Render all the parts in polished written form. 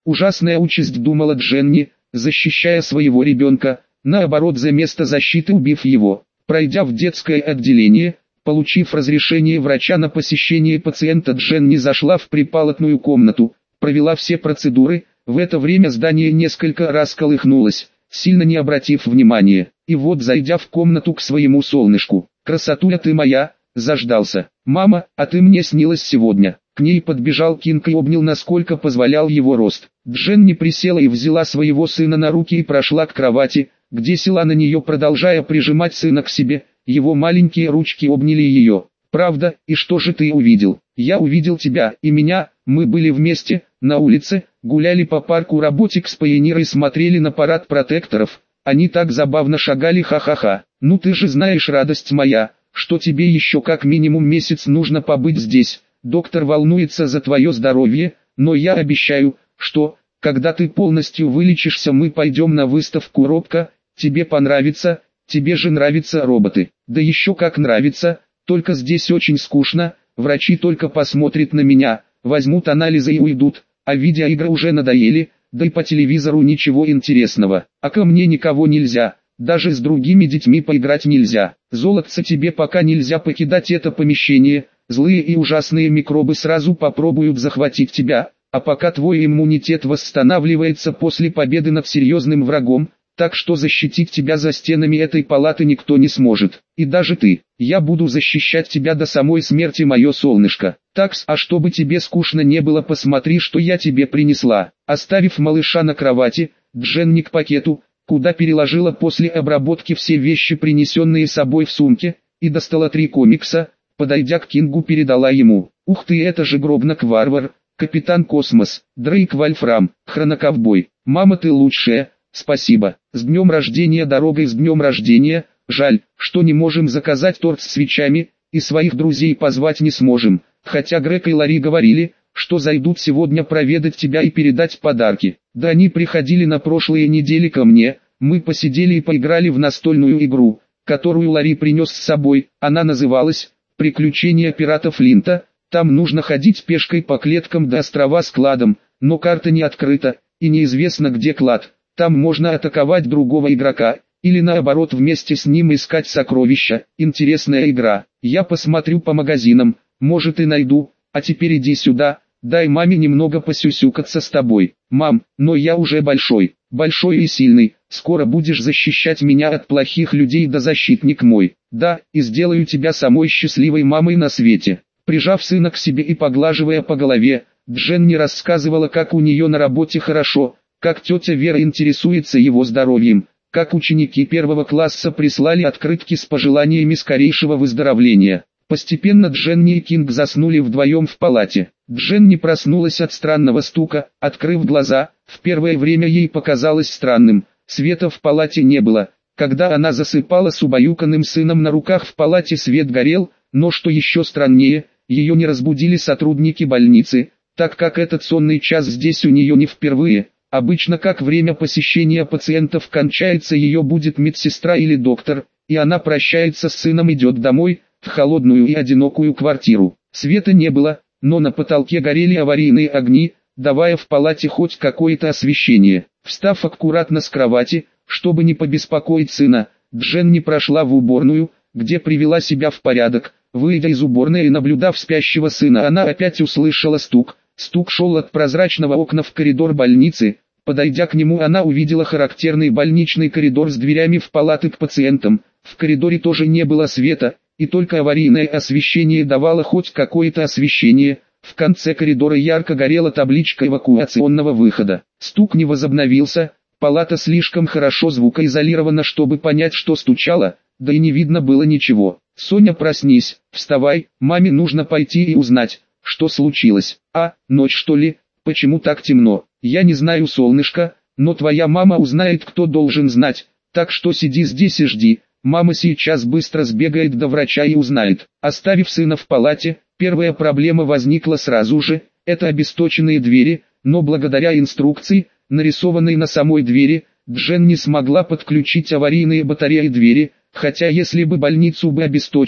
Ужасная участь, думала Дженни, защищая своего ребенка, наоборот за место защиты убив его. Пройдя в детское отделение, получив разрешение врача на посещение пациента, Дженни зашла в припалатную комнату, провела все процедуры. В это время здание несколько раз колыхнулось, сильно не обратив внимания. И вот, зайдя в комнату к своему солнышку: «Красотуля ты моя, заждался. Мама, а ты мне снилась сегодня». К ней подбежал Кинг и обнял, насколько позволял его рост. Дженни присела и взяла своего сына на руки и прошла к кровати, где села на нее, продолжая прижимать сына к себе. Его маленькие ручки обняли ее. «Правда, и что же ты увидел?» «Я увидел тебя и меня, мы были вместе, на улице, гуляли по парку, Роботик с Пайонирой смотрели на парад протекторов, они так забавно шагали, ха-ха-ха. Ну ты же знаешь, радость моя, что тебе еще как минимум месяц нужно побыть здесь. Доктор волнуется за твое здоровье, но я обещаю, что, когда ты полностью вылечишься, мы пойдем на выставку робко, тебе понравится, тебе же нравятся роботы». «Да еще как нравится, только здесь очень скучно, врачи только посмотрят на меня, возьмут анализы и уйдут, а видеоигры уже надоели, да и по телевизору ничего интересного, а ко мне никого нельзя, даже с другими детьми поиграть нельзя. Золотце, тебе пока нельзя покидать это помещение, злые и ужасные микробы сразу попробуют захватить тебя, а пока твой иммунитет восстанавливается после победы над серьезным врагом, так что защитить тебя за стенами этой палаты никто не сможет, и даже ты. Я буду защищать тебя до самой смерти, мое солнышко. Такс, а чтобы тебе скучно не было, посмотри, что я тебе принесла». Оставив малыша на кровати, Дженни к пакету, куда переложила после обработки все вещи, принесенные с собой в сумке, и достала 3 комикса, подойдя к Кингу, передала ему. «Ух ты, это же Гробнак-варвар, Капитан Космос, Дрейк Вольфрам, Хроноковбой. Мама, ты лучшая, спасибо. С днем рождения, дорогой, с днем рождения. Жаль, что не можем заказать торт с свечами, и своих друзей позвать не сможем, хотя Грег и Ларри говорили, что зайдут сегодня проведать тебя и передать подарки. Да они приходили на прошлой неделе ко мне, мы посидели и поиграли в настольную игру, которую Ларри принес с собой. Она называлась «Приключения пирата Флинта». Там нужно ходить пешкой по клеткам до острова с кладом, но карта не открыта, и неизвестно, где клад. Там можно атаковать другого игрока, или наоборот вместе с ним искать сокровища. Интересная игра. Я посмотрю по магазинам, может и найду, а теперь иди сюда, дай маме немного посюсюкаться с тобой. Мам, но я уже большой и сильный, скоро будешь защищать меня от плохих людей, да защитник мой. Да, и сделаю тебя самой счастливой мамой на свете». Прижав сына к себе и поглаживая по голове, Дженни рассказывала, как у нее на работе хорошо, как тетя Вера интересуется его здоровьем, как ученики 1 класса прислали открытки с пожеланиями скорейшего выздоровления. Постепенно Дженни и Кинг заснули вдвоем в палате. Дженни проснулась от странного стука, открыв глаза. В первое время ей показалось странным, света в палате не было. Когда она засыпала с убаюканным сыном на руках, в палате свет горел, но что еще страннее, ее не разбудили сотрудники больницы, так как этот сонный час здесь у нее не впервые. Обычно, как время посещения пациентов кончается, ее будет медсестра или доктор, и она прощается с сыном, идет домой, в холодную и одинокую квартиру. Света не было, но на потолке горели аварийные огни, давая в палате хоть какое-то освещение. Встав аккуратно с кровати, чтобы не побеспокоить сына, Дженни прошла в уборную, где привела себя в порядок. Выйдя из уборной и наблюдав спящего сына, она опять услышала стук. Стук шел от прозрачного окна в коридор больницы. Подойдя к нему, она увидела характерный больничный коридор с дверями в палаты к пациентам. В коридоре тоже не было света, и только аварийное освещение давало хоть какое-то освещение. В конце коридора ярко горела табличка эвакуационного выхода. Стук не возобновился, палата слишком хорошо звукоизолирована, чтобы понять, что стучало, да и не видно было ничего. «Соня, проснись, вставай, маме нужно пойти и узнать, что случилось». «А, ночь что ли? Почему так темно?» «Я не знаю, солнышко, но твоя мама узнает, кто должен знать, так что сиди здесь и жди, мама сейчас быстро сбегает до врача и узнает». Оставив сына в палате, первая проблема возникла сразу же, это обесточенные двери, но благодаря инструкции, нарисованной на самой двери, Дженни смогла подключить аварийные батареи двери. Хотя если бы больницу бы обесточили,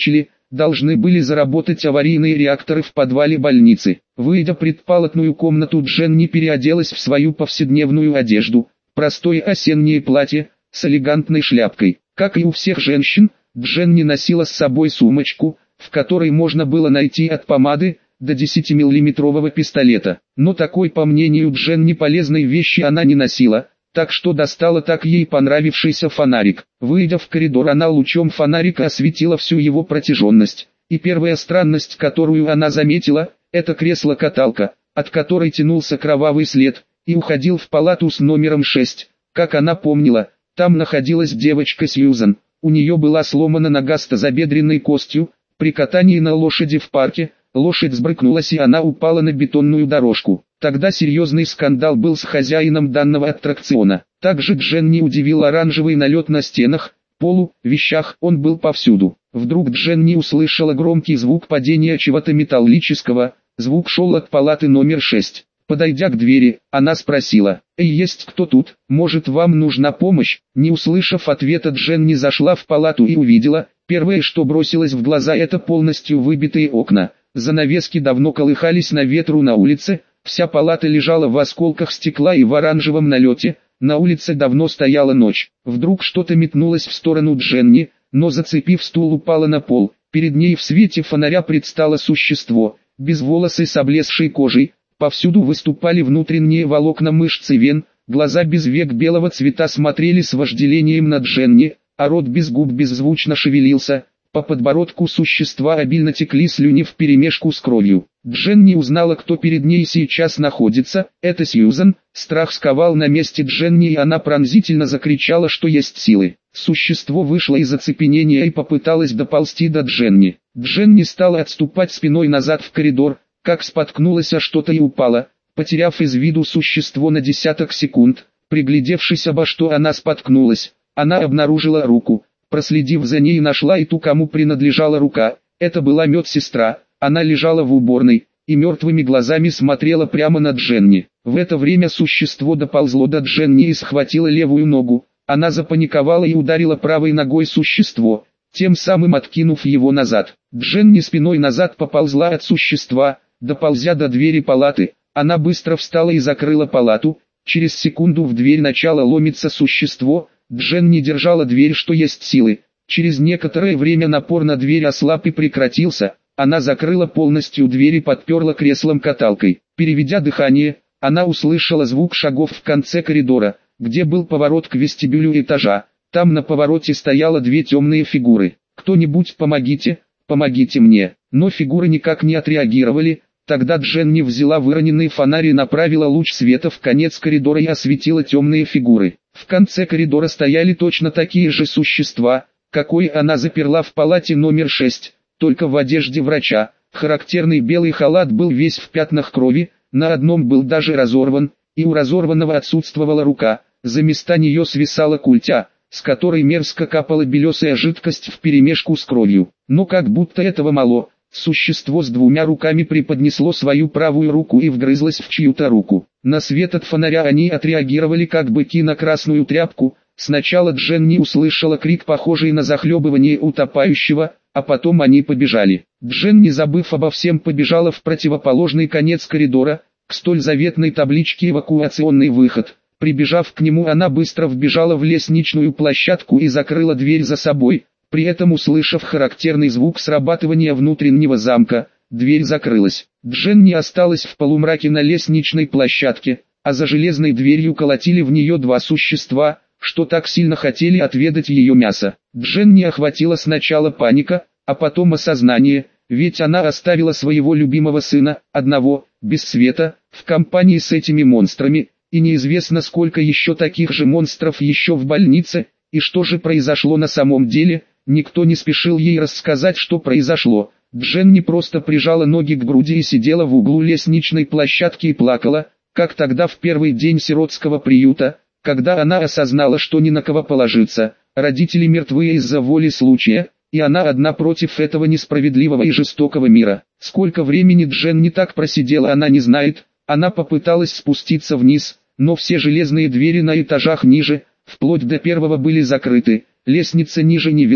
должны были заработать аварийные реакторы в подвале больницы. Выйдя в предпалатную комнату, Дженни переоделась в свою повседневную одежду, простое осеннее платье, с элегантной шляпкой. Как и у всех женщин, Дженни носила с собой сумочку, в которой можно было найти от помады до 10-миллиметрового пистолета. Но такой, по мнению Дженни, полезной вещи она не носила, так что достала так ей понравившийся фонарик. Выйдя в коридор, она лучом фонарика осветила всю его протяженность. И первая странность, которую она заметила, это кресло-каталка, от которой тянулся кровавый след, и уходил в палату с номером 6. Как она помнила, там находилась девочка Сьюзан. У нее была сломана нога с тазобедренной костью. При катании на лошади в парке, лошадь сбрыкнулась и она упала на бетонную дорожку. Тогда серьезный скандал был с хозяином данного аттракциона. Также Дженни удивил оранжевый налет на стенах, полу, вещах, он был повсюду. Вдруг Дженни услышала громкий звук падения чего-то металлического, звук шел от палаты номер 6. Подойдя к двери, она спросила: «Эй, есть кто тут? Может, вам нужна помощь?» Не услышав ответа, Дженни зашла в палату и увидела, первое, что бросилось в глаза, это полностью выбитые окна. Занавески давно колыхались на ветру на улице, вся палата лежала в осколках стекла и в оранжевом налете, на улице давно стояла ночь. Вдруг что-то метнулось в сторону Дженни, но зацепив стул, упало на пол. Перед ней в свете фонаря предстало существо, безволосое с облезшей кожей. Повсюду выступали внутренние волокна мышц и вен, глаза без век белого цвета смотрели с вожделением на Дженни, а рот без губ беззвучно шевелился. По подбородку существа обильно текли слюни вперемешку с кровью. Дженни узнала, кто перед ней сейчас находится, это Сьюзан. Страх сковал на месте Дженни, и она пронзительно закричала, что есть силы. Существо вышло из оцепенения и попыталось доползти до Дженни. Дженни стала отступать спиной назад в коридор, как споткнулась о что-то и упала, потеряв из виду существо на десяток секунд. Приглядевшись, обо что она споткнулась, она обнаружила руку. Проследив за ней, нашла и ту, кому принадлежала рука. Это была медсестра. Она лежала в уборной и мертвыми глазами смотрела прямо на Дженни. В это время существо доползло до Дженни и схватило левую ногу. Она запаниковала и ударила правой ногой существо, тем самым откинув его назад. Дженни спиной назад поползла от существа. Доползя до двери палаты, она быстро встала и закрыла палату. Через секунду в дверь начало ломиться существо. Дженни держала дверь, что есть силы. Через некоторое время напор на дверь ослаб и прекратился. Она закрыла полностью дверь и подперла креслом-каталкой. Переведя дыхание, она услышала звук шагов в конце коридора, где был поворот к вестибюлю этажа. Там на повороте стояло две темные фигуры. «Кто-нибудь помогите, помогите мне!» Но фигуры никак не отреагировали. Тогда Дженни взяла выроненный фонарь и направила луч света в конец коридора и осветила темные фигуры. В конце коридора стояли точно такие же существа, какой она заперла в палате номер 6, только в одежде врача. Характерный белый халат был весь в пятнах крови, на одном был даже разорван, и у разорванного отсутствовала рука. За места нее свисала культя, с которой мерзко капала белесая жидкость вперемешку с кровью. Но как будто этого мало, существо с двумя руками преподнесло свою правую руку и вгрызлось в чью-то руку. На свет от фонаря они отреагировали как быки на красную тряпку. Сначала Дженни услышала крик, похожий на захлебывание утопающего, а потом они побежали. Дженни, забыв обо всем, побежала в противоположный конец коридора, к столь заветной табличке «Эвакуационный выход». Прибежав к нему, она быстро вбежала в лестничную площадку и закрыла дверь за собой. При этом, услышав характерный звук срабатывания внутреннего замка, дверь закрылась. Дженни осталась в полумраке на лестничной площадке, а за железной дверью колотили в нее два существа, что так сильно хотели отведать ее мясо. Дженни охватила сначала паника, а потом осознание, ведь она оставила своего любимого сына, одного, без света, в компании с этими монстрами, и неизвестно сколько еще таких же монстров еще в больнице. И что же произошло на самом деле? Никто не спешил ей рассказать, что произошло. Дженни просто прижала ноги к груди и сидела в углу лестничной площадки и плакала, как тогда в первый день сиротского приюта, когда она осознала, что ни на кого положиться. Родители мертвы из-за воли случая, и она одна против этого несправедливого и жестокого мира. Сколько времени Дженни так просидела, она не знает. Она попыталась спуститься вниз, но все железные двери на этажах ниже, вплоть до первого, были закрыты. Лестница ниже не вела,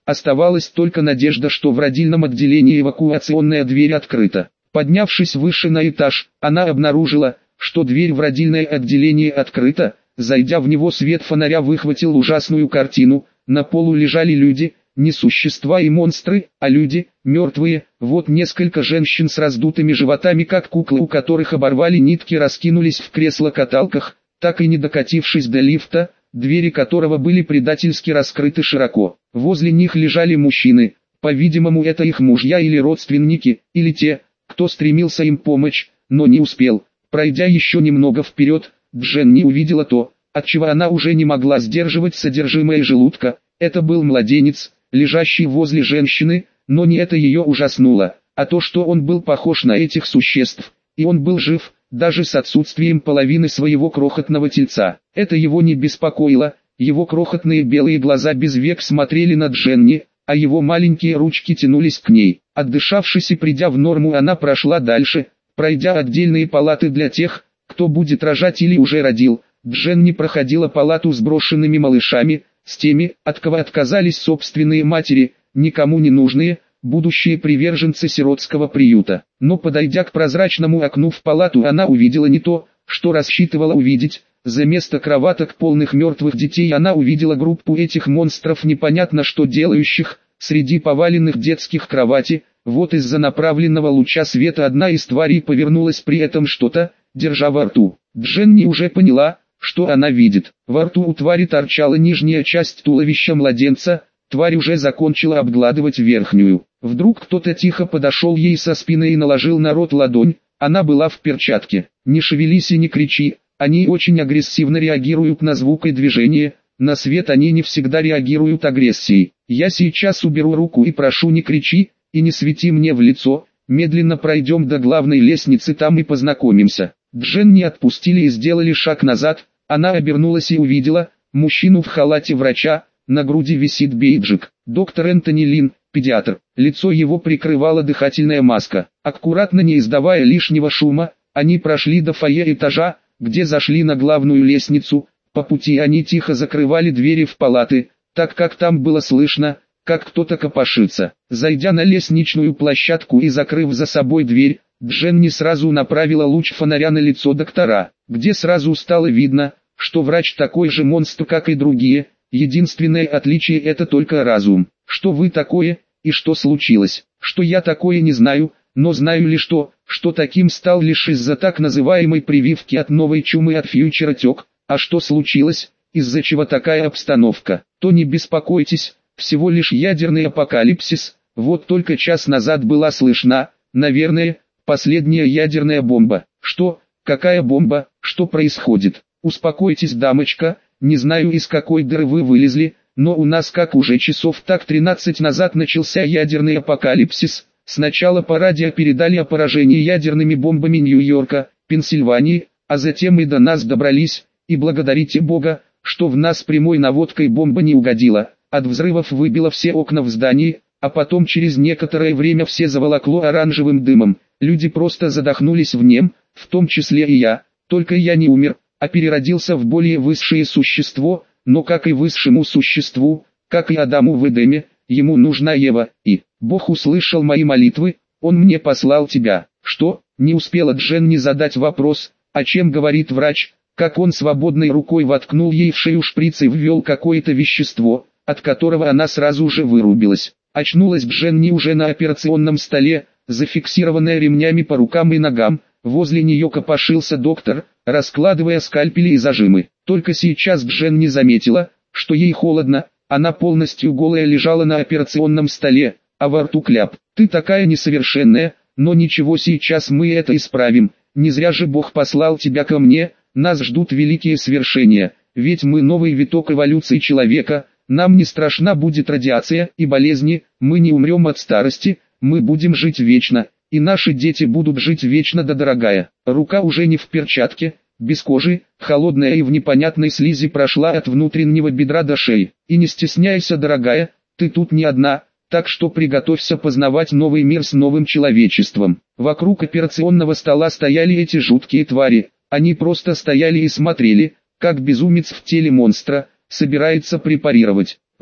Оставалась только надежда, что в родильном отделении эвакуационная дверь открыта. Поднявшись выше на этаж, она обнаружила, что дверь в родильное отделение открыта. Зайдя в него, свет фонаря выхватил ужасную картину. На полу лежали люди, не существа и монстры, а люди, мертвые. Вот несколько женщин с раздутыми животами, как куклы, у которых оборвали нитки, раскинулись в кресло-каталках, так и не докатившись до лифта, двери которого были предательски раскрыты широко. Возле них лежали мужчины, по-видимому это их мужья или родственники, или те, кто стремился им помочь, но не успел. Пройдя еще немного вперед, Дженни увидела то, от чего она уже не могла сдерживать содержимое желудка. Это был младенец, лежащий возле женщины, но не это ее ужаснуло, а то, что он был похож на этих существ, и он был жив, даже с отсутствием половины своего крохотного тельца. Это его не беспокоило, его крохотные белые глаза без век смотрели на Дженни, а его маленькие ручки тянулись к ней. Отдышавшись и придя в норму, она прошла дальше, пройдя отдельные палаты для тех, кто будет рожать или уже родил. Дженни проходила палату с брошенными малышами, с теми, от кого отказались собственные матери, никому не нужные, будущие приверженцы сиротского приюта. Но подойдя к прозрачному окну в палату, она увидела не то, что рассчитывала увидеть. За место кроваток полных мертвых детей она увидела группу этих монстров, непонятно что делающих, среди поваленных детских кровати. Вот из-за направленного луча света одна из тварей повернулась, при этом что-то, держа во рту. Дженни уже поняла, что она видит. Во рту у твари торчала нижняя часть туловища младенца, тварь уже закончила обгладывать верхнюю. Вдруг кто-то тихо подошел ей со спины и наложил на рот ладонь, она была в перчатке. «Не шевелись и не кричи, они очень агрессивно реагируют на звук и движение, на свет они не всегда реагируют агрессией. Я сейчас уберу руку и прошу, не кричи, и не свети мне в лицо, медленно пройдем до главной лестницы, там и познакомимся». Дженни отпустили и сделали шаг назад. Она обернулась и увидела мужчину в халате врача, на груди висит бейджик. Доктор Энтони Лин, педиатр. Лицо его прикрывала дыхательная маска. Аккуратно, не издавая лишнего шума, они прошли до фойе этажа, где зашли на главную лестницу. По пути они тихо закрывали двери в палаты, так как там было слышно, как кто-то копошится. Зайдя на лестничную площадку и закрыв за собой дверь, Дженни сразу направила луч фонаря на лицо доктора, где сразу стало видно, что врач такой же монстр, как и другие. Единственное отличие — это только разум. «Что вы такое, и что случилось?» «Что я такое, не знаю, но знаю лишь то, что таким стал лишь из-за так называемой прививки от новой чумы от Фьючера Тек. А что случилось, из-за чего такая обстановка? То не беспокойтесь, всего лишь ядерный апокалипсис. Вот только час назад была слышна, наверное, последняя ядерная бомба». «Что? Какая бомба? Что происходит?» «Успокойтесь, дамочка, не знаю, из какой дыры вы вылезли, но у нас как уже часов так 13 назад начался ядерный апокалипсис. Сначала по радио передали о поражении ядерными бомбами Нью-Йорка, Пенсильвании, а затем и до нас добрались, и благодарите Бога, что в нас прямой наводкой бомба не угодила. От взрывов выбило все окна в здании, а потом через некоторое время все заволокло оранжевым дымом. Люди просто задохнулись в нем, в том числе и я. Только я не умер, а переродился в более высшее существо, но как и высшему существу, как и Адаму в Эдеме, ему нужна Ева, и Бог услышал мои молитвы, Он мне послал тебя». «Что?» — не успела Дженни задать вопрос, о чем говорит врач, как он свободной рукой воткнул ей в шею шприц и ввел какое-то вещество, от которого она сразу же вырубилась. Очнулась Дженни уже на операционном столе, зафиксированная ремнями по рукам и ногам. Возле нее копошился доктор, раскладывая скальпели и зажимы. Только сейчас Дженни заметила, что ей холодно. Она полностью голая лежала на операционном столе, а во рту кляп. «Ты такая несовершенная, но ничего, сейчас мы это исправим. Не зря же Бог послал тебя ко мне, нас ждут великие свершения, ведь мы новый виток эволюции человека, нам не страшна будет радиация и болезни, мы не умрем от старости, мы будем жить вечно, и наши дети будут жить вечно, да, дорогая». Рука уже не в перчатке, без кожи, холодная и в непонятной слизи прошла от внутреннего бедра до шеи. «И не стесняйся, дорогая, ты тут не одна, так что приготовься познавать новый мир с новым человечеством». Вокруг операционного стола стояли эти жуткие твари, они просто стояли и смотрели, как безумец в теле монстра собирается препарировать.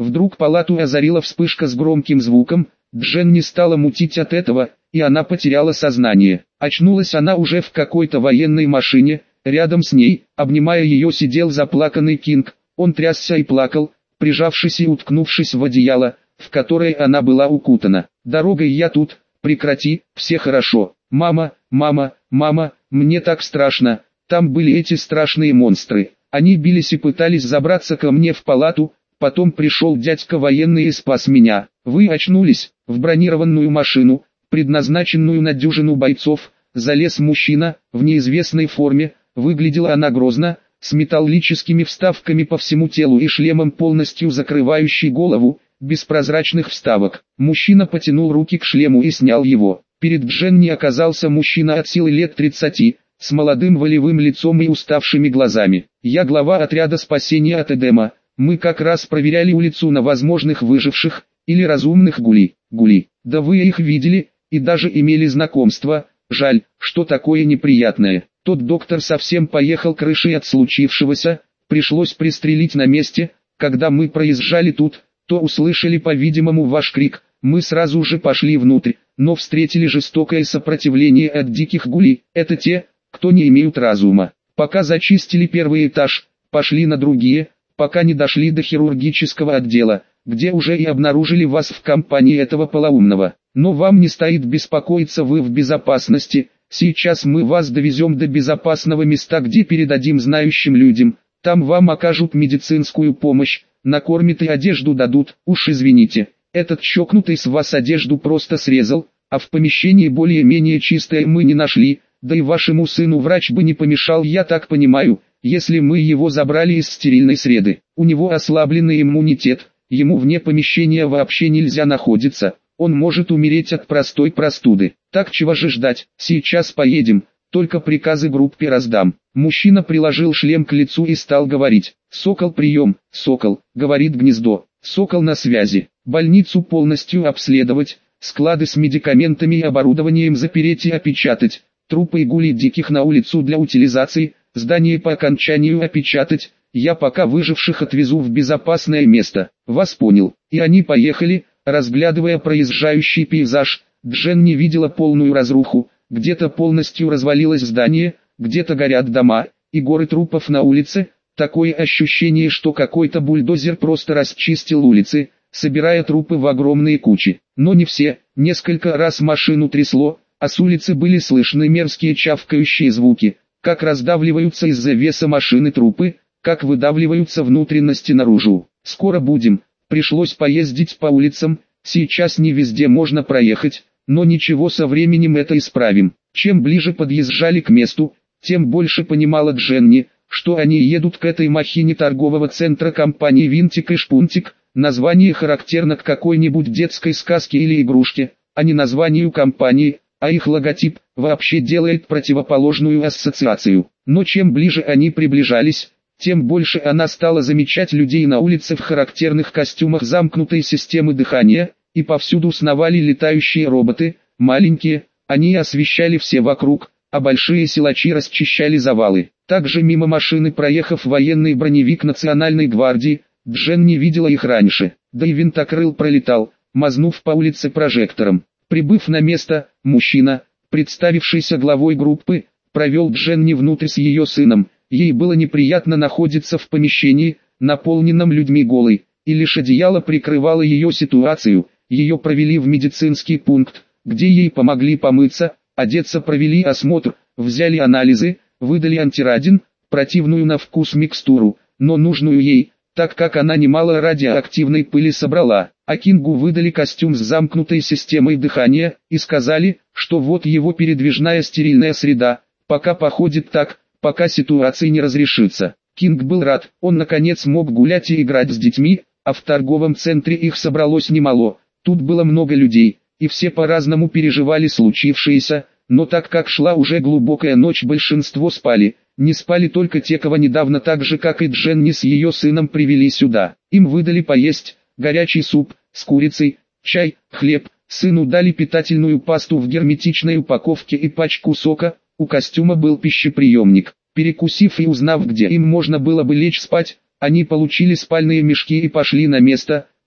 Вдруг палату озарила вспышка с громким звуком, Дженни стала мутить от этого, и она потеряла сознание. Очнулась она уже в какой-то военной машине, рядом с ней, обнимая ее, сидел заплаканный Кинг. Он трясся и плакал, прижавшись и уткнувшись в одеяло, в которое она была укутана. «Дорогой я тут, прекрати, все хорошо. Мама, мама, мама, мне так страшно, там были эти страшные монстры. Они бились и пытались забраться ко мне в палату, потом пришел дядька военный и спас меня. Вы очнулись, в бронированную машину, предназначенную на дюжину бойцов, залез мужчина, в неизвестной форме, выглядела она грозно, с металлическими вставками по всему телу и шлемом, полностью закрывающий голову, без прозрачных вставок. Мужчина потянул руки к шлему и снял его. Перед Дженни оказался мужчина от силы лет 30, с молодым волевым лицом и уставшими глазами. «Я глава отряда спасения от Эдема. Мы как раз проверяли улицу на возможных выживших, или разумных гули. Да вы их видели, и даже имели знакомство. Жаль, что такое неприятное. Тот доктор совсем поехал крышей от случившегося, пришлось пристрелить на месте. Когда мы проезжали тут, то услышали, по-видимому, ваш крик. Мы сразу же пошли внутрь, но встретили жестокое сопротивление от диких гулей. Это те, кто не имеют разума. Пока зачистили первый этаж, пошли на другие, пока не дошли до хирургического отдела, где уже и обнаружили вас в компании этого полоумного. Но вам не стоит беспокоиться, вы в безопасности. Сейчас мы вас довезем до безопасного места, где передадим знающим людям. Там вам окажут медицинскую помощь, накормят и одежду дадут. Уж извините, этот чокнутый с вас одежду просто срезал, а в помещении более-менее чистое мы не нашли. Да и вашему сыну врач бы не помешал, я так понимаю, если мы его забрали из стерильной среды. У него ослабленный иммунитет, ему вне помещения вообще нельзя находиться, он может умереть от простой простуды. Так чего же ждать, сейчас поедем, только приказы группе раздам». Мужчина приложил шлем к лицу и стал говорить: «Сокол, прием, Сокол», говорит Гнездо, «Сокол на связи, больницу полностью обследовать, склады с медикаментами и оборудованием запереть и опечатать, трупы и гулей диких на улицу для утилизации, здание по окончанию опечатать, я пока выживших отвезу в безопасное место». «Вас понял». И они поехали, разглядывая проезжающий пейзаж. Дженни видела полную разруху, где-то полностью развалилось здание, где-то горят дома, и горы трупов на улице. Такое ощущение, что какой-то бульдозер просто расчистил улицы, собирая трупы в огромные кучи. Но не все, несколько раз машину трясло, а с улицы были слышны мерзкие чавкающие звуки, как раздавливаются из-за веса машины трупы, как выдавливаются внутренности наружу. «Скоро будем», пришлось поездить по улицам, сейчас не везде можно проехать, но ничего, со временем это исправим. Чем ближе подъезжали к месту, тем больше понимала Дженни, что они едут к этой махине торгового центра компании «Винтик и Шпунтик». Название характерно к какой-нибудь детской сказке или игрушке, а не названию компании, а их логотип вообще делает противоположную ассоциацию. Но чем ближе они приближались, тем больше она стала замечать людей на улице в характерных костюмах замкнутой системы дыхания, и повсюду сновали летающие роботы, маленькие, они освещали все вокруг, а большие силачи расчищали завалы. Также мимо машины, проехав военный броневик Национальной гвардии, Дженни видела их раньше, да и винтокрыл пролетал, мазнув по улице прожектором. Прибыв на место, мужчина, представившийся главой группы, провел Дженни внутрь с ее сыном. Ей было неприятно находиться в помещении, наполненном людьми голой, и лишь одеяло прикрывало ее ситуацию. Ее провели в медицинский пункт, где ей помогли помыться, одеться, провели осмотр, взяли анализы, выдали антирадин, противную на вкус микстуру, но нужную ей, так как она немало радиоактивной пыли собрала. А Кингу выдали костюм с замкнутой системой дыхания, и сказали, что вот его передвижная стерильная среда, пока походит так, пока ситуация не разрешится. Кинг был рад, он наконец мог гулять и играть с детьми, а в торговом центре их собралось немало, тут было много людей, и все по-разному переживали случившееся, но так как шла уже глубокая ночь, большинство спали. Не спали только те, кого недавно, так же как и Дженни с ее сыном, привели сюда. Им выдали поесть, горячий суп, с курицей, чай, хлеб, сыну дали питательную пасту в герметичной упаковке и пачку сока, у костюма был пищеприемник. Перекусив и узнав, где им можно было бы лечь спать, они получили спальные мешки и пошли на место,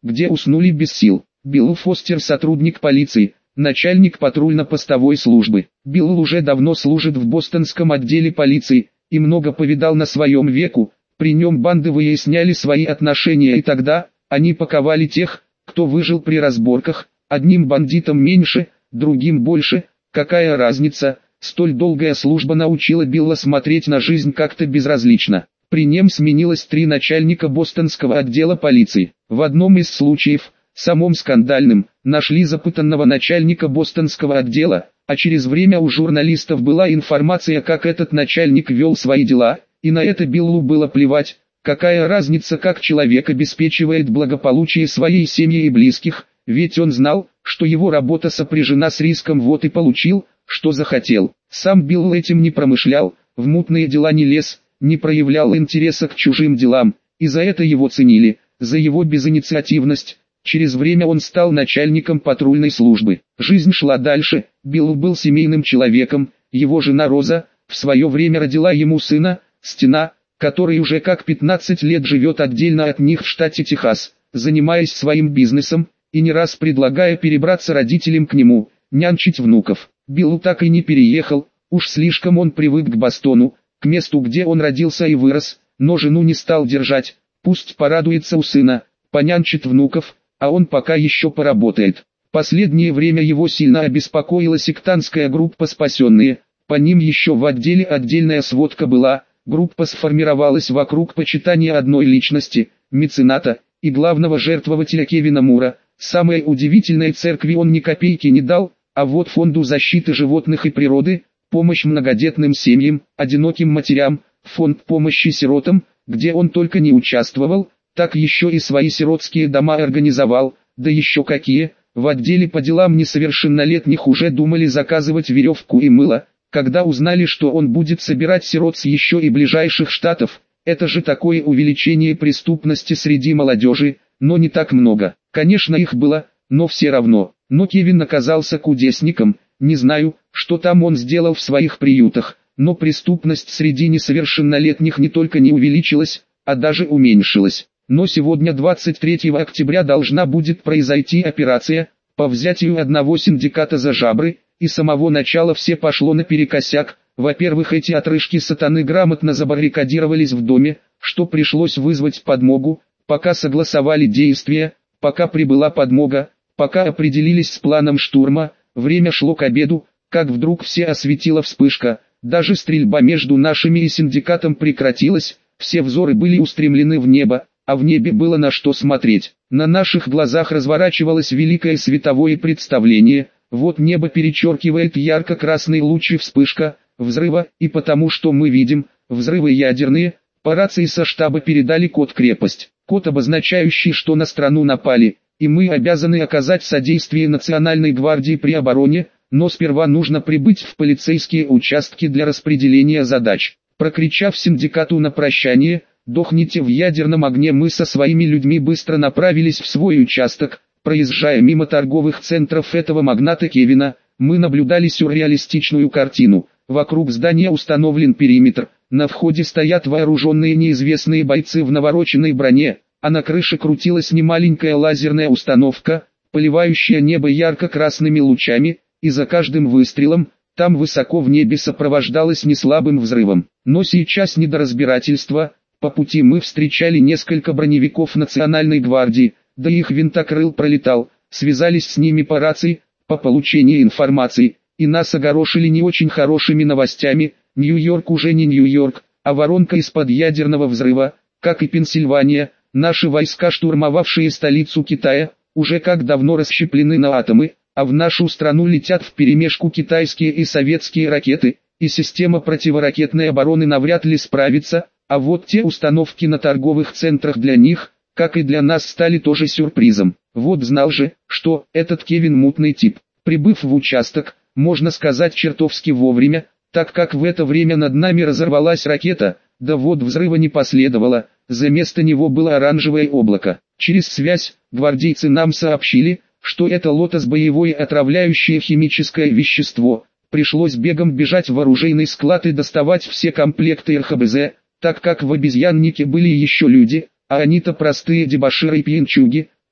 где уснули без сил. Билл Фостер, сотрудник полиции, начальник патрульно-постовой службы. Билл уже давно служит в бостонском отделе полиции и много повидал на своем веку. При нем банды выясняли свои отношения, и тогда они паковали тех, кто выжил при разборках. Одним бандитам меньше, другим больше. Какая разница? Столь долгая служба научила Билла смотреть на жизнь как-то безразлично. При нем сменилось 3 начальника бостонского отдела полиции. В одном из случаев, самом скандальном, нашли запытанного начальника бостонского отдела, а через время у журналистов была информация, как этот начальник вел свои дела, и на это Биллу было плевать. Какая разница, как человек обеспечивает благополучие своей семьи и близких, ведь он знал, что его работа сопряжена с риском, вот и получил, что захотел. Сам Билл этим не промышлял, в мутные дела не лез, не проявлял интереса к чужим делам, и за это его ценили, за его безинициативность. Через время он стал начальником патрульной службы. Жизнь шла дальше, Билл был семейным человеком, его жена Роза в свое время родила ему сына, Стена, который уже как 15 лет живет отдельно от них в штате Техас, занимаясь своим бизнесом, и не раз предлагая перебраться родителям к нему, нянчить внуков. Билл так и не переехал, уж слишком он привык к Бостону, к месту, где он родился и вырос, но жену не стал держать, пусть порадуется у сына, понянчит внуков, а он пока еще поработает. Последнее время его сильно обеспокоила сектантская группа «Спасенные», по ним еще в отделе отдельная сводка была. Группа сформировалась вокруг почитания одной личности, мецената и главного жертвователя Кевина Мура. Самой удивительной церкви он ни копейки не дал, а вот фонду защиты животных и природы, помощь многодетным семьям, одиноким матерям, фонд помощи сиротам, где он только не участвовал, так еще и свои сиротские дома организовал, да еще какие. В отделе по делам несовершеннолетних уже думали заказывать веревку и мыло, когда узнали, что он будет собирать сирот с еще и ближайших штатов. Это же такое увеличение преступности среди молодежи, но не так много. Конечно, их было, но все равно. Но Кевин оказался кудесником, не знаю, что там он сделал в своих приютах, но преступность среди несовершеннолетних не только не увеличилась, а даже уменьшилась. Но сегодня, 23 октября, должна будет произойти операция по взятию одного синдиката за жабры, и с самого начала все пошло наперекосяк. Во-первых, эти отрыжки сатаны грамотно забаррикадировались в доме, что пришлось вызвать подмогу, пока согласовали действия, пока прибыла подмога, пока определились с планом штурма. Время шло к обеду, как вдруг все осветила вспышка, даже стрельба между нашими и синдикатом прекратилась, все взоры были устремлены в небо, а в небе было на что смотреть. На наших глазах разворачивалось великое световое представление. Вот небо перечеркивает ярко-красный луч и вспышка взрыва, и потому что мы видим, взрывы ядерные. По рации со штаба передали код «Крепость», код, обозначающий, что на страну напали, и мы обязаны оказать содействие Национальной гвардии при обороне, но сперва нужно прибыть в полицейские участки для распределения задач. Прокричав синдикату на прощание: «Дохните в ядерном огне», мы со своими людьми быстро направились в свой участок. Проезжая мимо торговых центров этого магната Кевина, мы наблюдали сюрреалистичную картину. Вокруг здания установлен периметр, на входе стоят вооруженные неизвестные бойцы в навороченной броне, а на крыше крутилась немаленькая лазерная установка, поливающая небо ярко-красными лучами, и за каждым выстрелом, там высоко в небе, сопровождалось неслабым взрывом. Но сейчас не до разбирательства. По пути мы встречали несколько броневиков Национальной гвардии, да их винтокрыл пролетал, связались с ними по рации, по получению информации, и нас огорошили не очень хорошими новостями. Нью-Йорк уже не Нью-Йорк, а воронка из-под ядерного взрыва. Как и Пенсильвания, наши войска, штурмовавшие столицу Китая, уже как давно расщеплены на атомы, а в нашу страну летят вперемешку китайские и советские ракеты, и система противоракетной обороны навряд ли справится, а вот те установки на торговых центрах для них, как и для нас, стали тоже сюрпризом. Вот знал же, что этот Кевин мутный тип. Прибыв в участок, можно сказать, чертовски вовремя, так как в это время над нами разорвалась ракета, да вот взрыва не последовало, за место него было оранжевое облако. Через связь, гвардейцы нам сообщили, что это лотос, боевое отравляющее химическое вещество. Пришлось бегом бежать в оружейный склад и доставать все комплекты РХБЗ, так как в обезьяннике были еще люди, а они-то простые дебоширы и пьянчуги.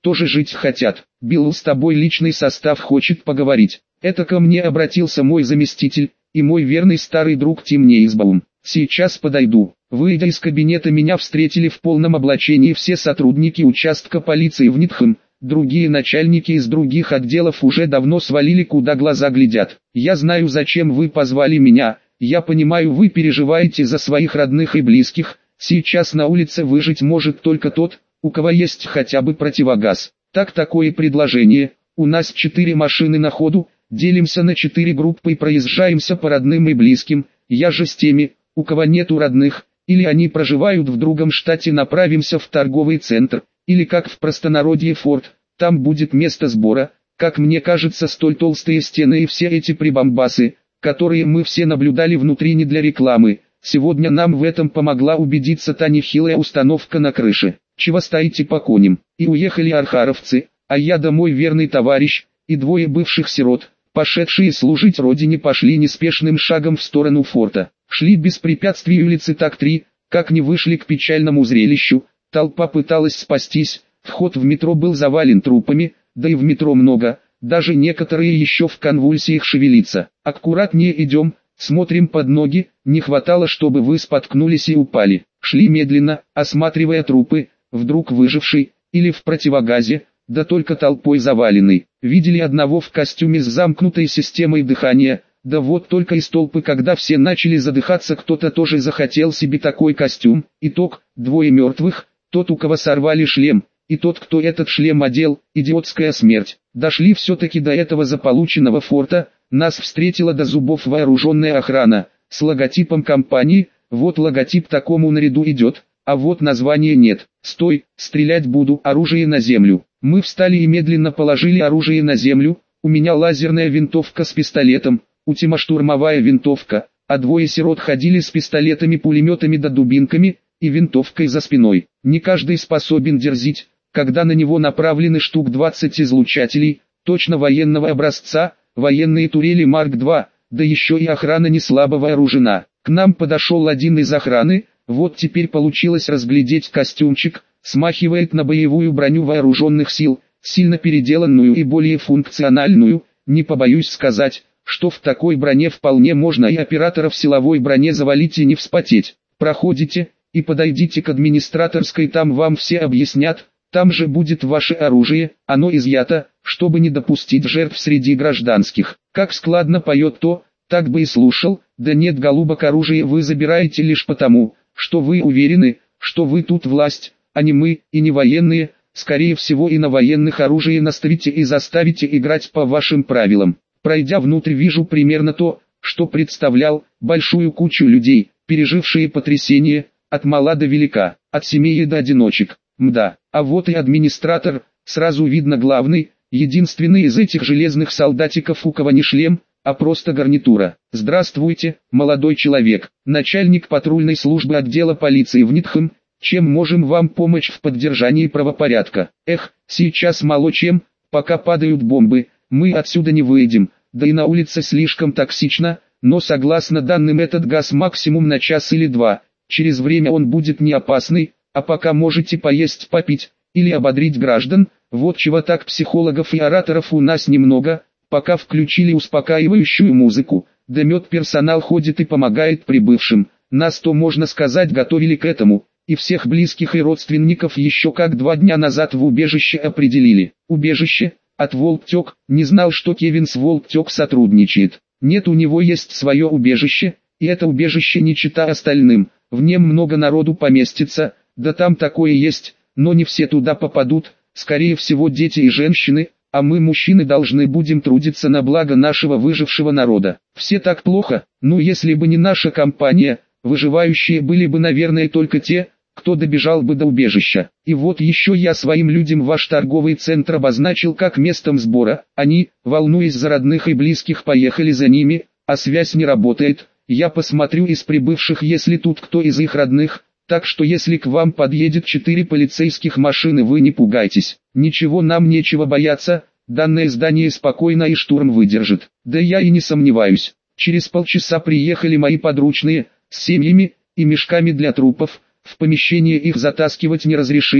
тоже жить хотят. Билл, с тобой личный состав хочет поговорить. Это ко мне обратился мой заместитель и мой верный старый друг Тим Нейсбаум. Сейчас подойду. Выйдя из кабинета, меня встретили в полном облачении все сотрудники участка полиции в Нитхэм. Другие начальники из других отделов уже давно свалили, куда глаза глядят. Я знаю, зачем вы позвали меня. Я понимаю, вы переживаете за своих родных и близких. Сейчас на улице выжить может только тот, у кого есть хотя бы противогаз. Так, такое предложение. У нас 4 машины на ходу, делимся на 4 группы и проезжаемся по родным и близким. Я же с теми, у кого нету родных, или они проживают в другом штате, направимся в торговый центр, или как в простонародье форт, там будет место сбора. Как мне кажется, столь толстые стены и все эти прибамбасы, которые мы все наблюдали внутри, не для рекламы. Сегодня нам в этом помогла убедиться та нехилая установка на крыше. Чего стоите по коням? И уехали архаровцы, а я домой, верный товарищ, и 2 бывших сирот, пошедшие служить родине, пошли неспешным шагом в сторону форта. Шли без препятствий улицы так 3, как не вышли к печальному зрелищу. Толпа пыталась спастись, вход в метро был завален трупами, да и в метро много, даже некоторые еще в конвульсиях шевелятся. Аккуратнее идем, смотрим под ноги, не хватало, чтобы вы споткнулись и упали. Шли медленно, осматривая трупы, вдруг выживший, или в противогазе, да только толпой заваленный. Видели одного в костюме с замкнутой системой дыхания, да вот только из толпы, когда все начали задыхаться, кто-то тоже захотел себе такой костюм. Итог: 2 мертвых, тот, у кого сорвали шлем, и тот, кто этот шлем одел. Идиотская смерть. Дошли все-таки до этого заполученного форта. Нас встретила до зубов вооруженная охрана, с логотипом компании. Вот логотип такому наряду идет, а вот названия нет. Стой, стрелять буду, оружие на землю. Мы встали и медленно положили оружие на землю. У меня лазерная винтовка с пистолетом, у Тима штурмовая винтовка, а 2 сирот ходили с пистолетами, пулеметами да дубинками, и винтовкой за спиной. Не каждый способен дерзить, когда на него направлены штук 20 излучателей, точно военного образца, военные турели Марк-2, да еще и охрана не слабо вооружена. К нам подошел один из охраны, вот теперь получилось разглядеть костюмчик, смахивает на боевую броню вооруженных сил, сильно переделанную и более функциональную. Не побоюсь сказать, что в такой броне вполне можно и оператора в силовой броне завалить и не вспотеть. Проходите и подойдите к администраторской, там вам все объяснят. Там же будет ваше оружие, оно изъято, чтобы не допустить жертв среди гражданских. Как складно поет то, так бы и слушал. Да нет, голубок, оружие вы забираете лишь потому, что вы уверены, что вы тут власть, а не мы, и не военные. Скорее всего, и на военных оружие наставите и заставите играть по вашим правилам. Пройдя внутрь, вижу примерно то, что представлял: большую кучу людей, пережившие потрясение, от мала до велика, от семей до одиночек. Мда, а вот и администратор, сразу видно главный, единственный из этих железных солдатиков, у кого не шлем, а просто гарнитура. Здравствуйте, молодой человек, начальник патрульной службы отдела полиции в Нитхэм. Чем можем вам помочь в поддержании правопорядка? Эх, сейчас мало чем, пока падают бомбы, мы отсюда не выйдем, да и на улице слишком токсично, но согласно данным этот газ максимум на час или 2, через время он будет не опасный. А пока можете поесть, попить, или ободрить граждан. Вот чего так психологов и ораторов у нас немного. Пока включили успокаивающую музыку, да медперсонал ходит и помогает прибывшим. Нас, то можно сказать, готовили к этому, и всех близких и родственников еще как 2 дня назад в убежище определили. Убежище? От Волктек? Не знал, что Кевин с Волктек сотрудничает. Нет, у него есть свое убежище, и это убежище не чита остальным. В нем много народу поместится. Да там такое есть, но не все туда попадут, скорее всего дети и женщины, а мы, мужчины, должны будем трудиться на благо нашего выжившего народа. Все так плохо? Ну, если бы не наша компания, выживающие были бы, наверное, только те, кто добежал бы до убежища. И вот еще я своим людям ваш торговый центр обозначил как местом сбора. Они, волнуясь за родных и близких, поехали за ними, а связь не работает. Я посмотрю из прибывших, если тут кто из их родных. Так что если к вам подъедет 4 полицейских машины, вы не пугайтесь. Ничего, нам нечего бояться, данное здание спокойно и штурм выдержит. Да я и не сомневаюсь. Через полчаса приехали мои подручные, с семьями и мешками для трупов. В помещение их затаскивать не разрешили,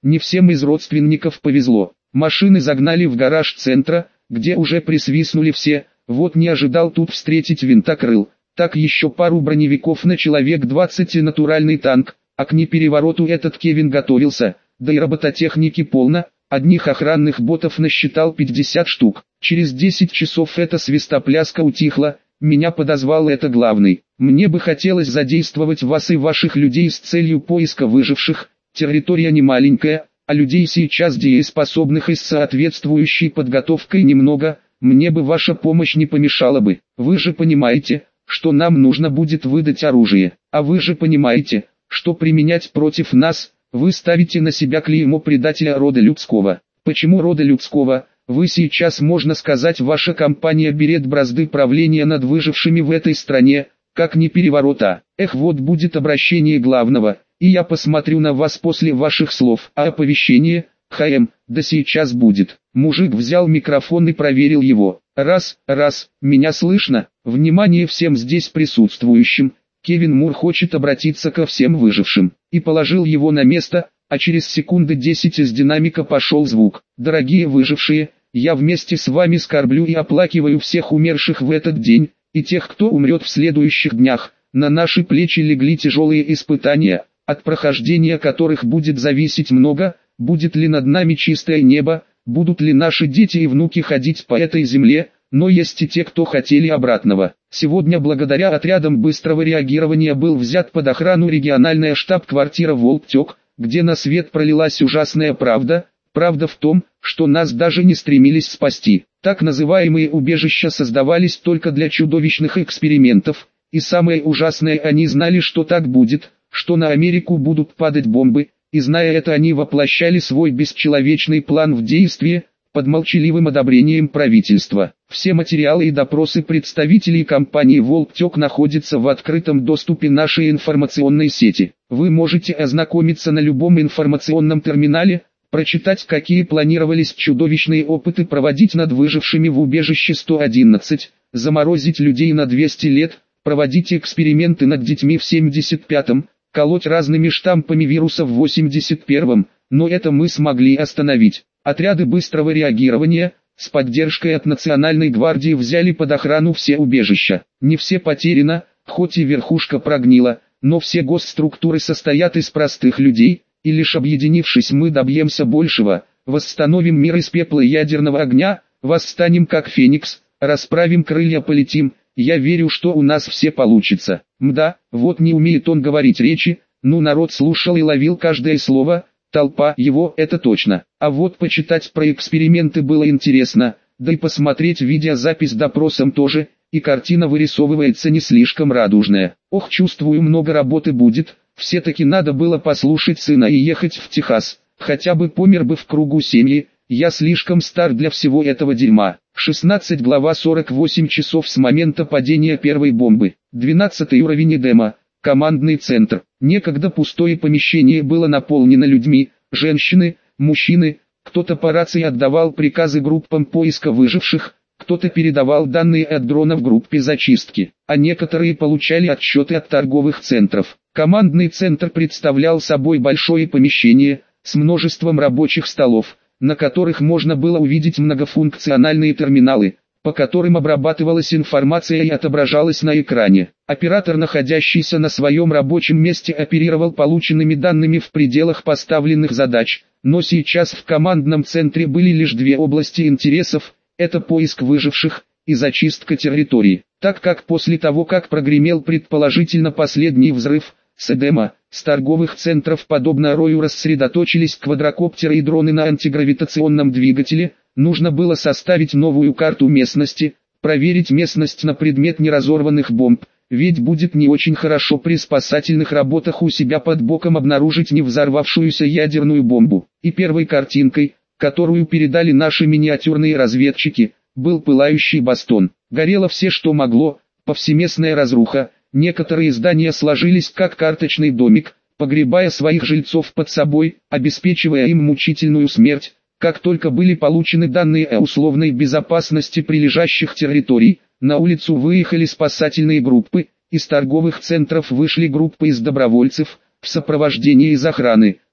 Не всем из родственников повезло. Машины загнали в гараж центра, где уже присвистнули все. Вот не ожидал тут встретить винтокрыл. Так еще пару броневиков на человек 20 и натуральный танк. А к неперевороту этот Кевин готовился. Да и робототехники полно. Одних охранных ботов насчитал 50 штук. Через 10 часов эта свистопляска утихла. Меня подозвал это главный. Мне бы хотелось задействовать вас и ваших людей с целью поиска выживших. Территория не маленькая, а людей сейчас дееспособных и с соответствующей подготовкой немного. Мне бы ваша помощь не помешала бы. Вы же понимаете, что нам нужно будет выдать оружие. А вы же понимаете, что применять против нас, вы ставите на себя клеймо предателя рода людского. Почему рода людского? Вы сейчас, можно сказать, ваша компания берет бразды правления над выжившими в этой стране, как не переворота. Эх, вот будет обращение главного, и я посмотрю на вас после ваших слов. А оповещение, да сейчас будет. Мужик взял микрофон и проверил его. Раз, меня слышно? Внимание всем здесь присутствующим. Кевин Мур хочет обратиться ко всем выжившим. И положил его на место, а через секунды 10 из динамика пошел звук. Дорогие выжившие, я вместе с вами скорблю и оплакиваю всех умерших в этот день, и тех, кто умрет в следующих днях. На наши плечи легли тяжелые испытания, от прохождения которых будет зависеть много, будет ли над нами чистое небо, будут ли наши дети и внуки ходить по этой земле, но есть и те, кто хотели обратного. Сегодня благодаря отрядам быстрого реагирования был взят под охрану региональная штаб-квартира Волктек, где на свет пролилась ужасная правда. Правда в том, что нас даже не стремились спасти. Так называемые убежища создавались только для чудовищных экспериментов, и самое ужасное, они знали, что так будет, что на Америку будут падать бомбы, и зная это, они воплощали свой бесчеловечный план в действие, под молчаливым одобрением правительства. Все материалы и допросы представителей компании «Волктек» находятся в открытом доступе нашей информационной сети. Вы можете ознакомиться на любом информационном терминале, прочитать, какие планировались чудовищные опыты проводить над выжившими в убежище 111, заморозить людей на 200 лет, проводить эксперименты над детьми в 75-м, колоть разными штампами вируса в 81-м, но это мы смогли остановить. Отряды быстрого реагирования, с поддержкой от Национальной гвардии, взяли под охрану все убежища. Не все потеряно, хоть и верхушка прогнила, но все госструктуры состоят из простых людей, и лишь объединившись мы добьемся большего, восстановим мир из пепла ядерного огня, восстанем как феникс, расправим крылья, полетим. Я верю, что у нас все получится. Мда, вот не умеет он говорить речи, ну народ слушал и ловил каждое слово, толпа его, это точно. А вот почитать про эксперименты было интересно, да и посмотреть видеозапись допросом тоже, и картина вырисовывается не слишком радужная. Ох, чувствую, много работы будет, все-таки надо было послушать сына и ехать в Техас, хотя бы помер бы в кругу семьи, я слишком стар для всего этого дерьма. 16 глава 48 часов с момента падения первой бомбы. 12 уровень Эдема. Командный центр. Некогда пустое помещение было наполнено людьми, женщины, мужчины, кто-то по рации отдавал приказы группам поиска выживших, кто-то передавал данные от дронов группе зачистки, а некоторые получали отчеты от торговых центров. Командный центр представлял собой большое помещение, с множеством рабочих столов, на которых можно было увидеть многофункциональные терминалы, по которым обрабатывалась информация и отображалась на экране. Оператор, находящийся на своем рабочем месте, оперировал полученными данными в пределах поставленных задач, но сейчас в командном центре были лишь две области интересов, это поиск выживших и зачистка территории, так как после того, как прогремел предположительно последний взрыв, с Эдема, с торговых центров подобно рою рассредоточились квадрокоптеры и дроны на антигравитационном двигателе. Нужно было составить новую карту местности, проверить местность на предмет неразорванных бомб, ведь будет не очень хорошо при спасательных работах у себя под боком обнаружить не взорвавшуюся ядерную бомбу. И первой картинкой, которую передали наши миниатюрные разведчики, был пылающий Бостон. Горело все, что могло, повсеместная разруха. Некоторые здания сложились как карточный домик, погребая своих жильцов под собой, обеспечивая им мучительную смерть. Как только были получены данные о условной безопасности прилежащих территорий, на улицу выехали спасательные группы, из торговых центров вышли группы из добровольцев, в сопровождении из охраны.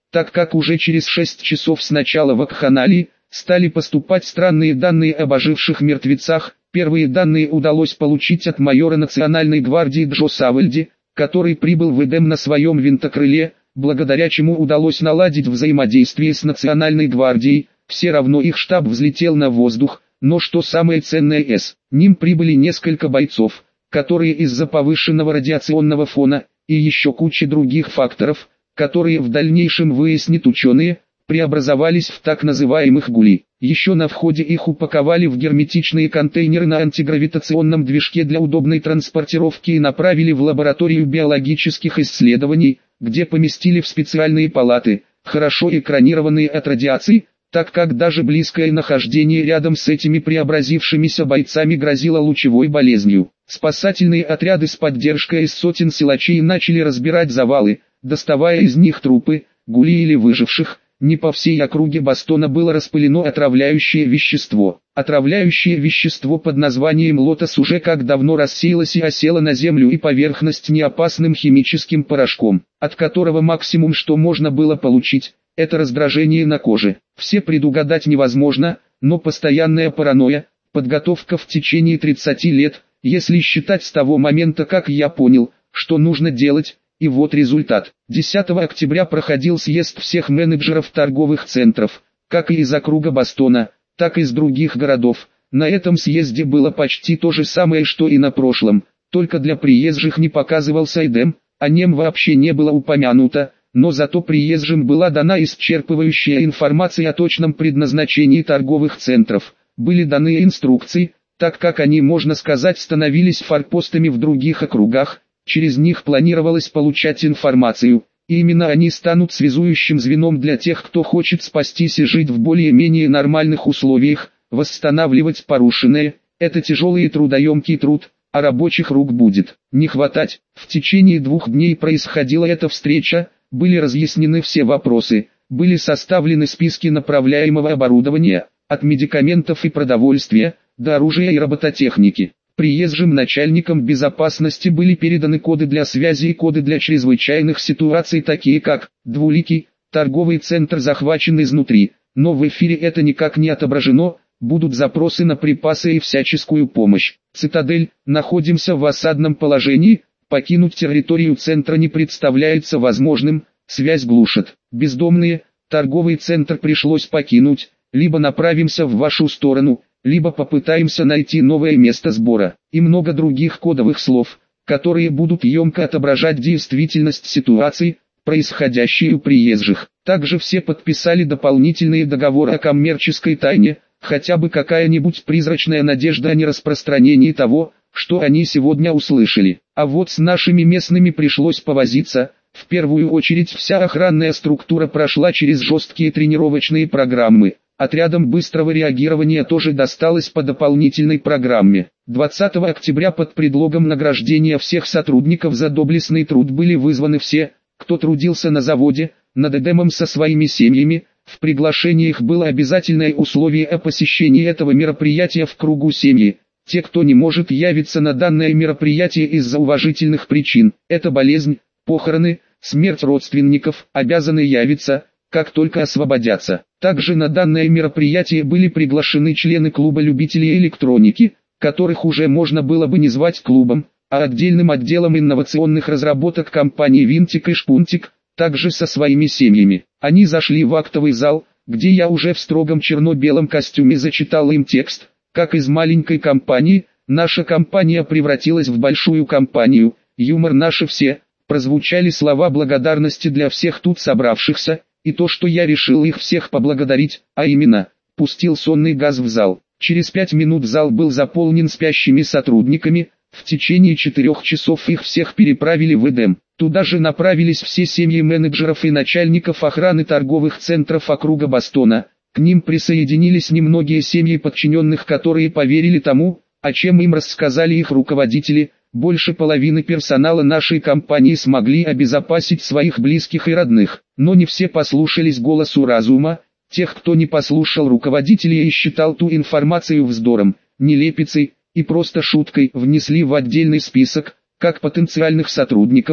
так как уже через 6 часов с начала вакханалии стали поступать странные данные об оживших мертвецах. Первые данные удалось получить от майора Национальной гвардии Джо Савальди, который прибыл в Эдем на своем винтокрыле, благодаря чему удалось наладить взаимодействие с Национальной гвардией. Все равно их штаб взлетел на воздух, но что самое ценное, с ним прибыли несколько бойцов, которые из-за повышенного радиационного фона и еще кучи других факторов, которые в дальнейшем выяснят ученые, преобразовались в так называемых гули. Еще на входе их упаковали в герметичные контейнеры на антигравитационном движке для удобной транспортировки и направили в лабораторию биологических исследований, где поместили в специальные палаты, хорошо экранированные от радиации, так как даже близкое нахождение рядом с этими преобразившимися бойцами грозило лучевой болезнью. Спасательные отряды с поддержкой из сотен силачей начали разбирать завалы, доставая из них трупы, гули или выживших. Не по всей округе Бостона было распылено отравляющее вещество. Отравляющее вещество под названием лотос уже как давно рассеялось и осело на землю и поверхность неопасным химическим порошком, от которого максимум, что можно было получить, это раздражение на коже. Все предугадать невозможно, но постоянная паранойя, подготовка в течение 30 лет, если считать с того момента, как я понял, что нужно делать. И вот результат. 10 октября проходил съезд всех менеджеров торговых центров, как и из округа Бостона, так и из других городов. На этом съезде было почти то же самое, что и на прошлом, только для приезжих не показывался Эдем, о нем вообще не было упомянуто, но зато приезжим была дана исчерпывающая информация о точном предназначении торговых центров. Были даны инструкции, так как они, можно сказать, становились форпостами в других округах. Через них планировалось получать информацию, и именно они станут связующим звеном для тех, кто хочет спастись и жить в более-менее нормальных условиях. Восстанавливать порушенное – это тяжелый и трудоемкий труд, а рабочих рук будет не хватать. В течение 2 дней происходила эта встреча, были разъяснены все вопросы, были составлены списки направляемого оборудования, от медикаментов и продовольствия, до оружия и робототехники. Приезжим начальникам безопасности были переданы коды для связи и коды для чрезвычайных ситуаций, такие как «Двуликий», торговый центр захвачен изнутри, но в эфире это никак не отображено, будут запросы на припасы и всяческую помощь. Цитадель, находимся в осадном положении, покинуть территорию центра не представляется возможным, связь глушат. Бездомные, торговый центр пришлось покинуть, либо направимся в вашу сторону, либо попытаемся найти новое место сбора, и много других кодовых слов, которые будут емко отображать действительность ситуации, происходящей у приезжих. Также все подписали дополнительные договоры о коммерческой тайне, хотя бы какая-нибудь призрачная надежда о нераспространении того, что они сегодня услышали. А вот с нашими местными пришлось повозиться. В первую очередь вся охранная структура прошла через жесткие тренировочные программы. Отрядам быстрого реагирования тоже досталось по дополнительной программе. 20 октября под предлогом награждения всех сотрудников за доблестный труд были вызваны все, кто трудился на заводе, над Эдемом со своими семьями. В приглашениях было обязательное условие о посещении этого мероприятия в кругу семьи. Те, кто не может явиться на данное мероприятие из-за уважительных причин, это болезнь, похороны, смерть родственников, обязаны явиться, как только освободятся. Также на данное мероприятие были приглашены члены клуба любителей электроники, которых уже можно было бы не звать клубом, а отдельным отделом инновационных разработок компании Винтик и Шпунтик, также со своими семьями. Они зашли в актовый зал, где я уже в строгом черно-белом костюме зачитал им текст. Как из маленькой компании, наша компания превратилась в большую компанию, юмор наши все, прозвучали слова благодарности для всех тут собравшихся, и то, что я решил их всех поблагодарить, а именно, пустил сонный газ в зал. Через 5 минут зал был заполнен спящими сотрудниками, в течение 4 часов их всех переправили в Эдем. Туда же направились все семьи менеджеров и начальников охраны торговых центров округа Бостона. К ним присоединились немногие семьи подчиненных, которые поверили тому, о чем им рассказали их руководители. Больше половины персонала нашей компании смогли обезопасить своих близких и родных, но не все послушались голосу разума. Тех, кто не послушал руководителей и считал ту информацию вздором, нелепицей и просто шуткой, внесли в отдельный список, как потенциальных сотрудников,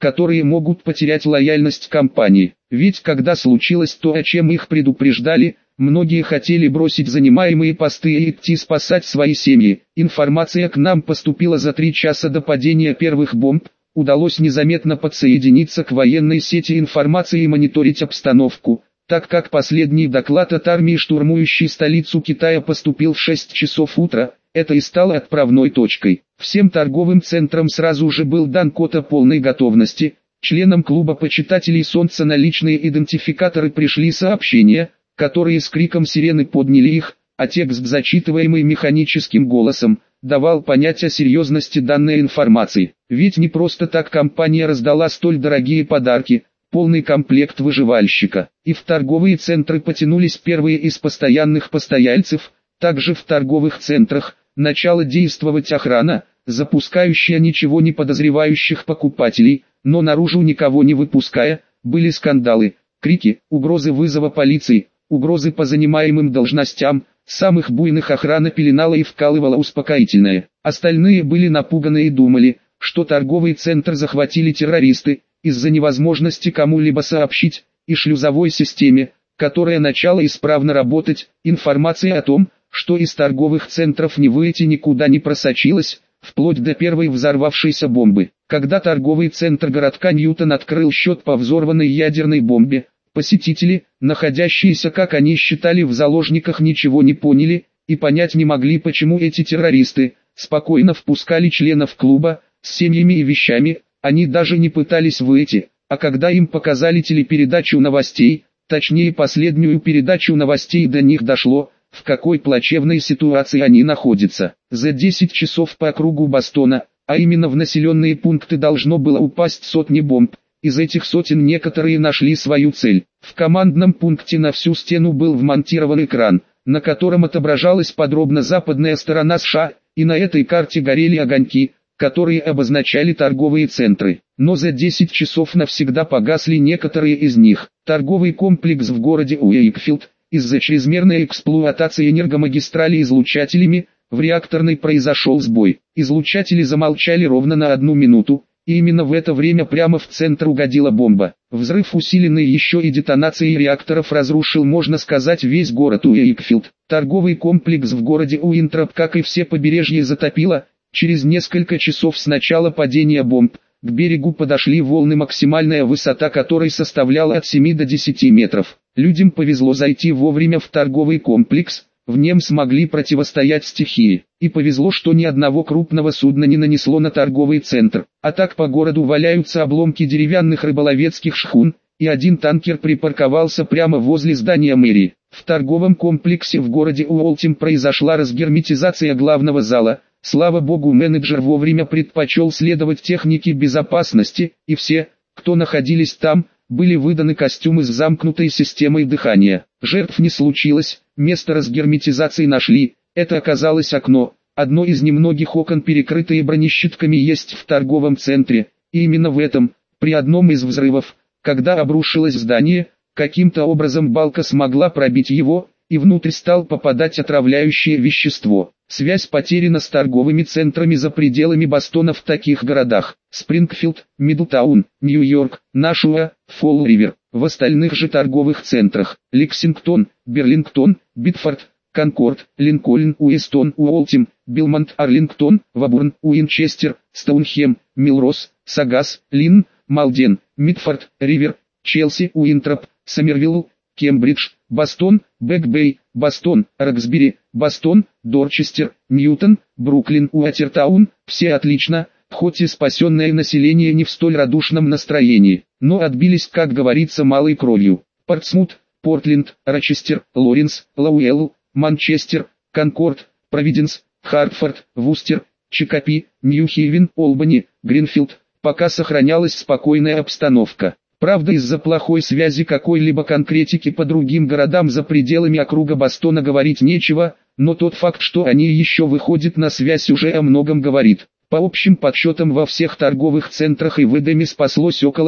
которые могут потерять лояльность компании. Ведь когда случилось то, о чем их предупреждали, многие хотели бросить занимаемые посты и идти спасать свои семьи. Информация к нам поступила за 3 часа до падения первых бомб. Удалось незаметно подсоединиться к военной сети информации и мониторить обстановку, так как последний доклад от армии, штурмующей столицу Китая, поступил в 6 часов утра. Это и стало отправной точкой. Всем торговым центрам сразу же был дан код о полной готовности. Членам клуба почитателей Солнца на личные идентификаторы пришли сообщения, которые с криком сирены подняли их, а текст, зачитываемый механическим голосом, давал понять о серьезности данной информации. Ведь не просто так компания раздала столь дорогие подарки, полный комплект выживальщика. И в торговые центры потянулись первые из постоянных постояльцев. Также в торговых центрах начала действовать охрана, запускающая ничего не подозревающих покупателей, но наружу никого не выпуская. Были скандалы, крики, угрозы вызова полиции, угрозы по занимаемым должностям. Самых буйных охрана пеленала и вкалывала успокоительное. Остальные были напуганы и думали, что торговый центр захватили террористы, из-за невозможности кому-либо сообщить, и шлюзовой системе, которая начала исправно работать. Информация о том, что из торговых центров не выйти, никуда не просочилась, вплоть до первой взорвавшейся бомбы. Когда торговый центр городка Ньютон открыл счет по взорванной ядерной бомбе, посетители, находящиеся, как они считали, в заложниках, ничего не поняли, и понять не могли, почему эти террористы спокойно впускали членов клуба с семьями и вещами. Они даже не пытались выйти, а когда им показали телепередачу новостей, точнее последнюю передачу новостей, до них дошло, в какой плачевной ситуации они находятся. За 10 часов по округу Бостона, а именно в населенные пункты, должно было упасть сотни бомб. Из этих сотен некоторые нашли свою цель. В командном пункте на всю стену был вмонтирован экран, на котором отображалась подробно западная сторона США, и на этой карте горели огоньки, которые обозначали торговые центры. Но за 10 часов навсегда погасли некоторые из них. Торговый комплекс в городе Уэйкфилд, из-за чрезмерной эксплуатации энергомагистрали излучателями, в реакторной произошел сбой. Излучатели замолчали ровно на 1 минуту. И именно в это время прямо в центр угодила бомба. Взрыв, усиленный еще и детонацией реакторов, разрушил, можно сказать, весь город Уэйкфилд. Торговый комплекс в городе Уинтроп, как и все побережье, затопило. Через несколько часов с начала падения бомб, к берегу подошли волны, максимальная высота которой составляла от 7 до 10 метров. Людям повезло зайти вовремя в торговый комплекс. В нем смогли противостоять стихии. И повезло, что ни одного крупного судна не нанесло на торговый центр. А так по городу валяются обломки деревянных рыболовецких шхун, и один танкер припарковался прямо возле здания мэрии. В торговом комплексе в городе Уолтим произошла разгерметизация главного зала. Слава богу, менеджер вовремя предпочел следовать технике безопасности, и все, кто находились там, были выданы костюмы с замкнутой системой дыхания. Жертв не случилось, место разгерметизации нашли. Это оказалось окно. Одно из немногих окон, перекрытые бронещитками, есть в торговом центре. И именно в этом, при одном из взрывов, когда обрушилось здание, каким-то образом балка смогла пробить его, и внутрь стал попадать отравляющее вещество. Связь потеряна с торговыми центрами за пределами Бостона в таких городах: Спрингфилд, Мидлтаун, Нью-Йорк, Нашуа, Фолл-Ривер. В остальных же торговых центрах: Лексингтон, Берлингтон, Битфорд, Конкорд, Линкольн, Уэстон, Уолтим, Билмонт, Арлингтон, Вобурн, Уинчестер, Стоунхем, Милрос, Сагас, Линн, Малден, Митфорд, Ривер, Челси, Уинтроп, Сомервилл, Кембридж, Бостон, Бэк-Бэй, Бостон, Роксбери, Бостон, Дорчестер, Ньютон, Бруклин, Уотертаун. Все отлично, хоть и спасенное население не в столь радушном настроении, но отбились, как говорится, малой кровью. Портсмут, Портленд, Рочестер, Лоренс, Лауэлл, Манчестер, Конкорд, Провиденс, Хартфорд, Вустер, Чикопи, Нью-Хейвен, Олбани, Гринфилд. Пока сохранялась спокойная обстановка. Правда, из-за плохой связи какой-либо конкретики по другим городам за пределами округа Бостона говорить нечего, но тот факт, что они еще выходят на связь, уже о многом говорит. По общим подсчетам, во всех торговых центрах и выдаме спаслось около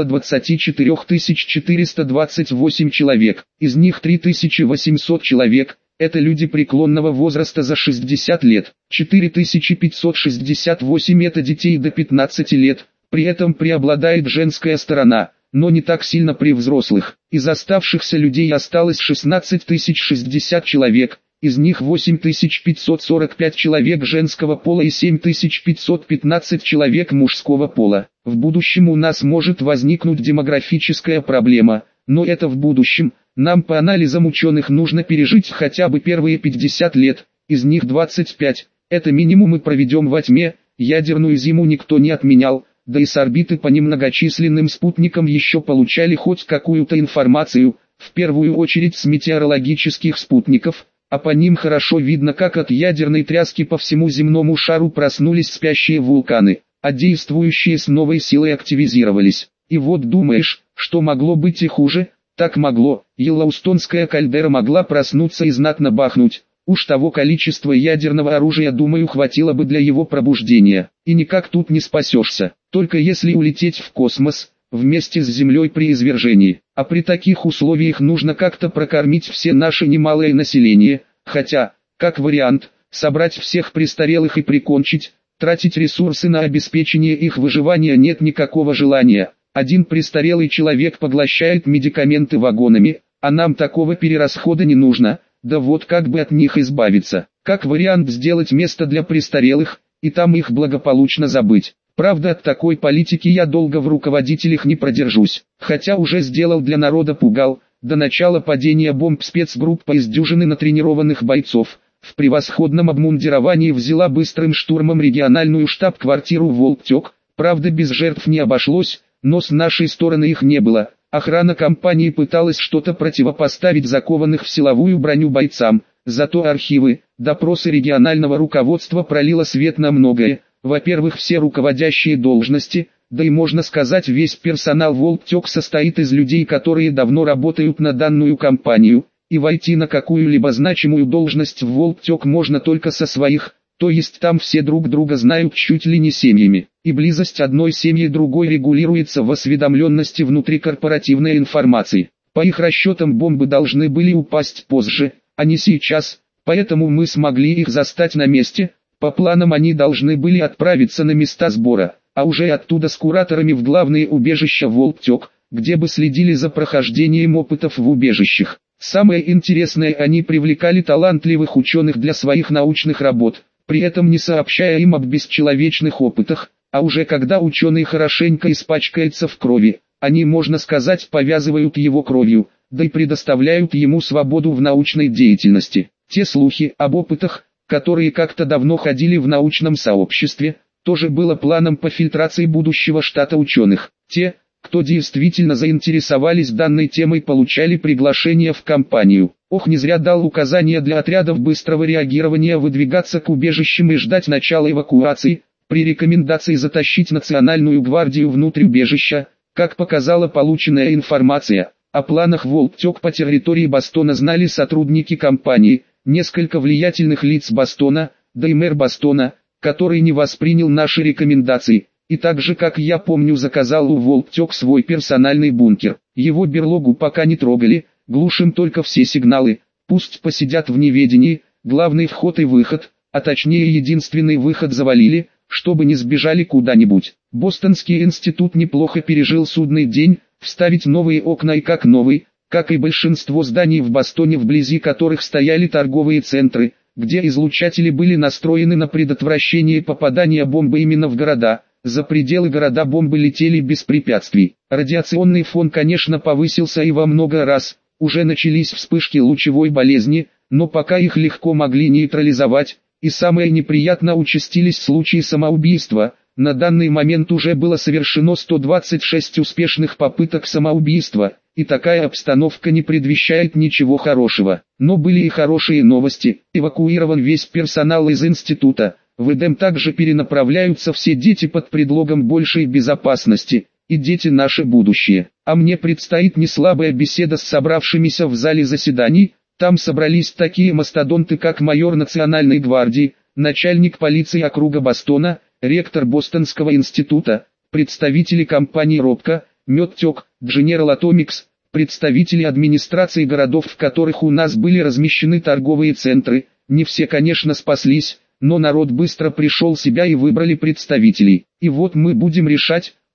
24 428 человек, из них 3800 человек – это люди преклонного возраста за 60 лет, 4568 – это детей до 15 лет, При этом преобладает женская сторона, но не так сильно при взрослых. Из оставшихся людей осталось 16 060 человек, из них 8545 человек женского пола и 7515 человек мужского пола. В будущем у нас может возникнуть демографическая проблема, но это в будущем. Нам по анализам ученых нужно пережить хотя бы первые 50 лет, из них 25, это минимум мы проведем во тьме, ядерную зиму никто не отменял, да и с орбиты по немногочисленным спутникам еще получали хоть какую-то информацию, в первую очередь с метеорологических спутников, а по ним хорошо видно, как от ядерной тряски по всему земному шару проснулись спящие вулканы, а действующие с новой силой активизировались. И вот думаешь, что могло быть и хуже? Так могло, Йеллоустонская кальдера могла проснуться и знатно бахнуть. Уж того количества ядерного оружия, думаю, хватило бы для его пробуждения. И никак тут не спасешься, только если улететь в космос, вместе с Землей при извержении. А при таких условиях нужно как-то прокормить все наше немалое население, хотя, как вариант, собрать всех престарелых и прикончить, тратить ресурсы на обеспечение их выживания нет никакого желания. Один престарелый человек поглощает медикаменты вагонами, а нам такого перерасхода не нужно. Да вот как бы от них избавиться, как вариант сделать место для престарелых, и там их благополучно забыть. Правда, от такой политики я долго в руководителях не продержусь, хотя уже сделал для народа пугал. До начала падения бомб спецгруппа из дюжины натренированных бойцов, в превосходном обмундировании взяла быстрым штурмом региональную штаб-квартиру Волктёк, правда без жертв не обошлось, но с нашей стороны их не было. Охрана компании пыталась что-то противопоставить закованных в силовую броню бойцам, зато архивы, допросы регионального руководства пролило свет на многое. Во-первых, все руководящие должности, да и можно сказать весь персонал Волктёк состоит из людей, которые давно работают на данную компанию, и войти на какую-либо значимую должность в Волктёк можно только со своих, то есть там все друг друга знают чуть ли не семьями, и близость одной семьи другой регулируется в осведомленности внутрикорпоративной информации. По их расчетам бомбы должны были упасть позже, а не сейчас, поэтому мы смогли их застать на месте. По планам они должны были отправиться на места сбора, а уже оттуда с кураторами в главные убежища Волктёк, где бы следили за прохождением опытов в убежищах. Самое интересное, они привлекали талантливых ученых для своих научных работ, при этом не сообщая им об бесчеловечных опытах, а уже когда ученый хорошенько испачкается в крови, они, можно сказать, повязывают его кровью, да и предоставляют ему свободу в научной деятельности. Те слухи об опытах, которые как-то давно ходили в научном сообществе, тоже было планом по фильтрации будущего штата ученых. Те, кто действительно заинтересовались данной темой, получали приглашение в компанию. Ох, не зря дал указания для отрядов быстрого реагирования выдвигаться к убежищам и ждать начала эвакуации, при рекомендации затащить Национальную гвардию внутрь убежища. Как показала полученная информация, о планах Волктёк по территории Бостона знали сотрудники компании, несколько влиятельных лиц Бостона, да и мэр Бостона, который не воспринял наши рекомендации, и так же, как я помню, заказал у Волктёк свой персональный бункер. Его берлогу пока не трогали, глушим только все сигналы, пусть посидят в неведении, главный вход и выход, а точнее единственный выход завалили, чтобы не сбежали куда-нибудь. Бостонский институт неплохо пережил судный день, вставить новые окна и как новый, как и большинство зданий в Бостоне, вблизи которых стояли торговые центры, где излучатели были настроены на предотвращение попадания бомбы именно в города. За пределы города бомбы летели без препятствий. Радиационный фон, конечно, повысился и во много раз, уже начались вспышки лучевой болезни, но пока их легко могли нейтрализовать, и самое неприятно, участились случаи самоубийства. На данный момент уже было совершено 126 успешных попыток самоубийства, и такая обстановка не предвещает ничего хорошего. Но были и хорошие новости, эвакуирован весь персонал из института. В Эдем также перенаправляются все дети под предлогом большей безопасности, и дети наше будущее. А мне предстоит неслабая беседа с собравшимися в зале заседаний. Там собрались такие мастодонты, как майор Национальной гвардии, начальник полиции округа Бостона, ректор Бостонского института, представители компаний Робко, Медтек, General Atomics, представители администрации городов, в которых у нас были размещены торговые центры. Не все, конечно, спаслись, но народ быстро пришел в себя и выбрали представителей. И вот мы будем решать,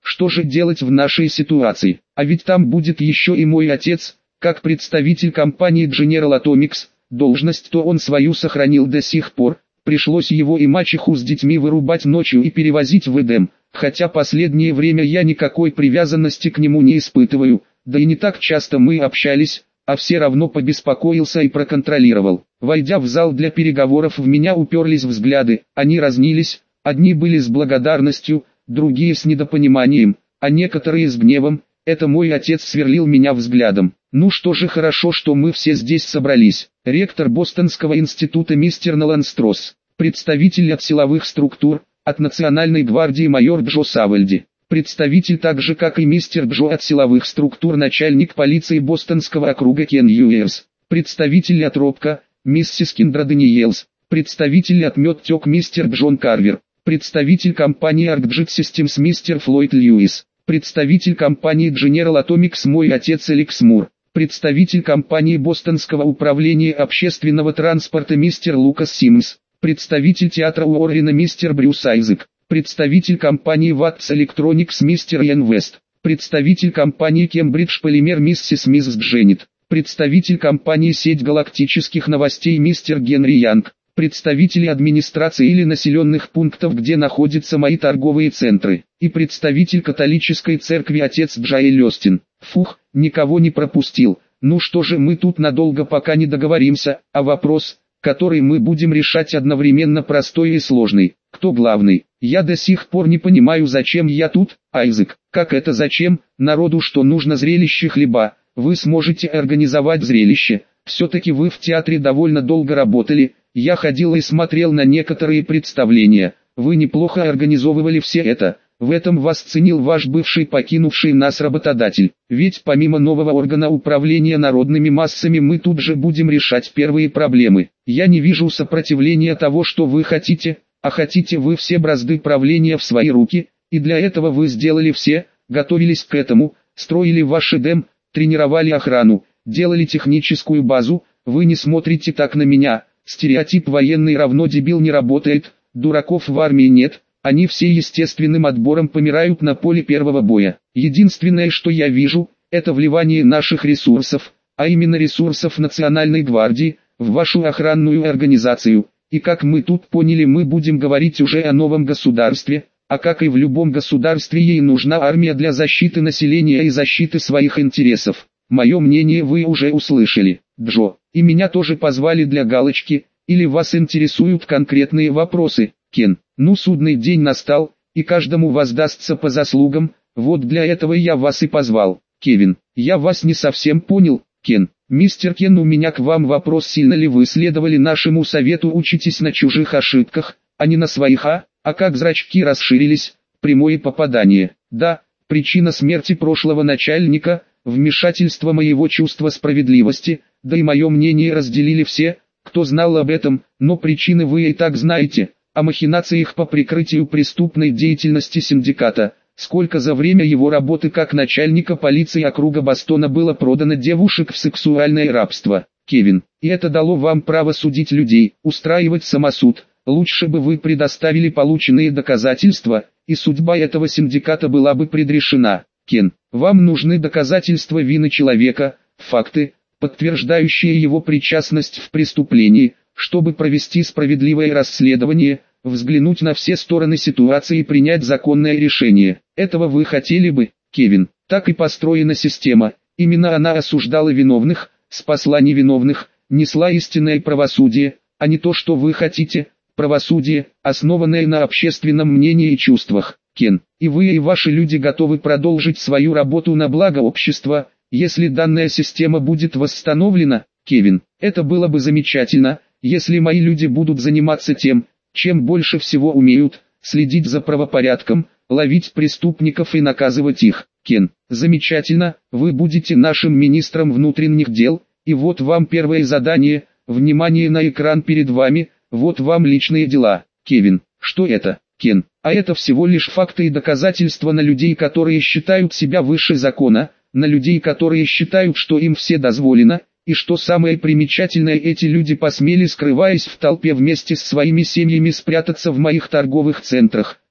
Что же делать в нашей ситуации? А ведь там будет еще и мой отец, как представитель компании General Atomics, должность-то он свою сохранил до сих пор. Пришлось его и мачеху с детьми вырубать ночью и перевозить в Эдем, хотя последнее время я никакой привязанности к нему не испытываю, да и не так часто мы общались, а все равно побеспокоился и проконтролировал. Войдя в зал для переговоров, в меня уперлись взгляды, они разнились, одни были с благодарностью, другие с недопониманием, а некоторые с гневом. Это мой отец сверлил меня взглядом. Ну что же, хорошо, что мы все здесь собрались. Ректор Бостонского института мистер Нолан Стросс, представитель от силовых структур, от Национальной гвардии майор Джо Савальди, представитель так же как и мистер Джо от силовых структур начальник полиции Бостонского округа Кен Юэрс, представитель от РОПКа, миссис Киндра Даниэлс, представитель от Медтек мистер Джон Карвер, представитель компании ArcJet Systems мистер Флойд Льюис, представитель компании General Atomics мой отец Алекс Мур, представитель компании Бостонского управления общественного транспорта мистер Лукас Симмс, представитель театра Уоррена мистер Брюс Айзек, представитель компании Watts Electronics мистер Ян Вест, представитель компании Кембридж Полимер миссис Мисс Дженнет, представитель компании Сеть галактических новостей мистер Генри Янг, представители администрации или населенных пунктов, где находятся мои торговые центры, и представитель католической церкви отец Джаэль Остин. Фух, никого не пропустил. Ну что же, мы тут надолго пока не договоримся, а вопрос, который мы будем решать, одновременно простой и сложный. Кто главный? Я до сих пор не понимаю, зачем я тут, Айзек. Как это зачем? Народу что нужно зрелище хлеба? Вы сможете организовать зрелище. Все-таки вы в театре довольно долго работали. Я ходил и смотрел на некоторые представления. Вы неплохо организовывали все это. В этом вас ценил ваш бывший покинувший нас работодатель. Ведь помимо нового органа управления народными массами мы тут же будем решать первые проблемы. Я не вижу сопротивления того, что вы хотите, а хотите вы все бразды правления в свои руки, и для этого вы сделали все, готовились к этому, строили ваш Эдем, тренировали охрану, делали техническую базу. Вы не смотрите так на меня. Стереотип военный равно дебил не работает, дураков в армии нет, они все естественным отбором помирают на поле первого боя. Единственное, что я вижу, это вливание наших ресурсов, а именно ресурсов Национальной гвардии, в вашу охранную организацию. И как мы тут поняли, мы будем говорить уже о новом государстве, а как и в любом государстве ей нужна армия для защиты населения и защиты своих интересов. Мое мнение вы уже услышали, Джо. И меня тоже позвали для галочки, или вас интересуют конкретные вопросы, Кен? Ну, судный день настал, и каждому воздастся по заслугам, вот для этого я вас и позвал. Кевин, я вас не совсем понял, Кен. Мистер Кен, у меня к вам вопрос: сильно ли вы следовали нашему совету, учитесь на чужих ошибках, а не на своих, а как зрачки расширились, прямое попадание. Да, причина смерти прошлого начальника, вмешательство моего чувства справедливости, да и мое мнение разделили все, кто знал об этом, но причины вы и так знаете, о махинациях по прикрытию преступной деятельности синдиката. Сколько за время его работы как начальника полиции округа Бостона было продано девушек в сексуальное рабство, Кевин, и это дало вам право судить людей, устраивать самосуд. Лучше бы вы предоставили полученные доказательства, и судьба этого синдиката была бы предрешена. Кен, вам нужны доказательства вины человека, факты, подтверждающие его причастность в преступлении, чтобы провести справедливое расследование, взглянуть на все стороны ситуации и принять законное решение. Этого вы хотели бы, Кевин? Так и построена система, именно она осуждала виновных, спасла невиновных, несла истинное правосудие, а не то, что вы хотите, правосудие, основанное на общественном мнении и чувствах. Кен, и вы и ваши люди готовы продолжить свою работу на благо общества, если данная система будет восстановлена, Кевин? Это было бы замечательно, если мои люди будут заниматься тем, чем больше всего умеют, следить за правопорядком, ловить преступников и наказывать их. Кен, замечательно, вы будете нашим министром внутренних дел, и вот вам первое задание, внимание на экран перед вами, вот вам личные дела. Кевин, что это, Кен? А это всего лишь факты и доказательства на людей, которые считают себя выше закона, на людей, которые считают, что им все дозволено, и что самое примечательное, эти люди посмели, скрываясь в толпе вместе с своими семьями, спрятаться в моих торговых центрах,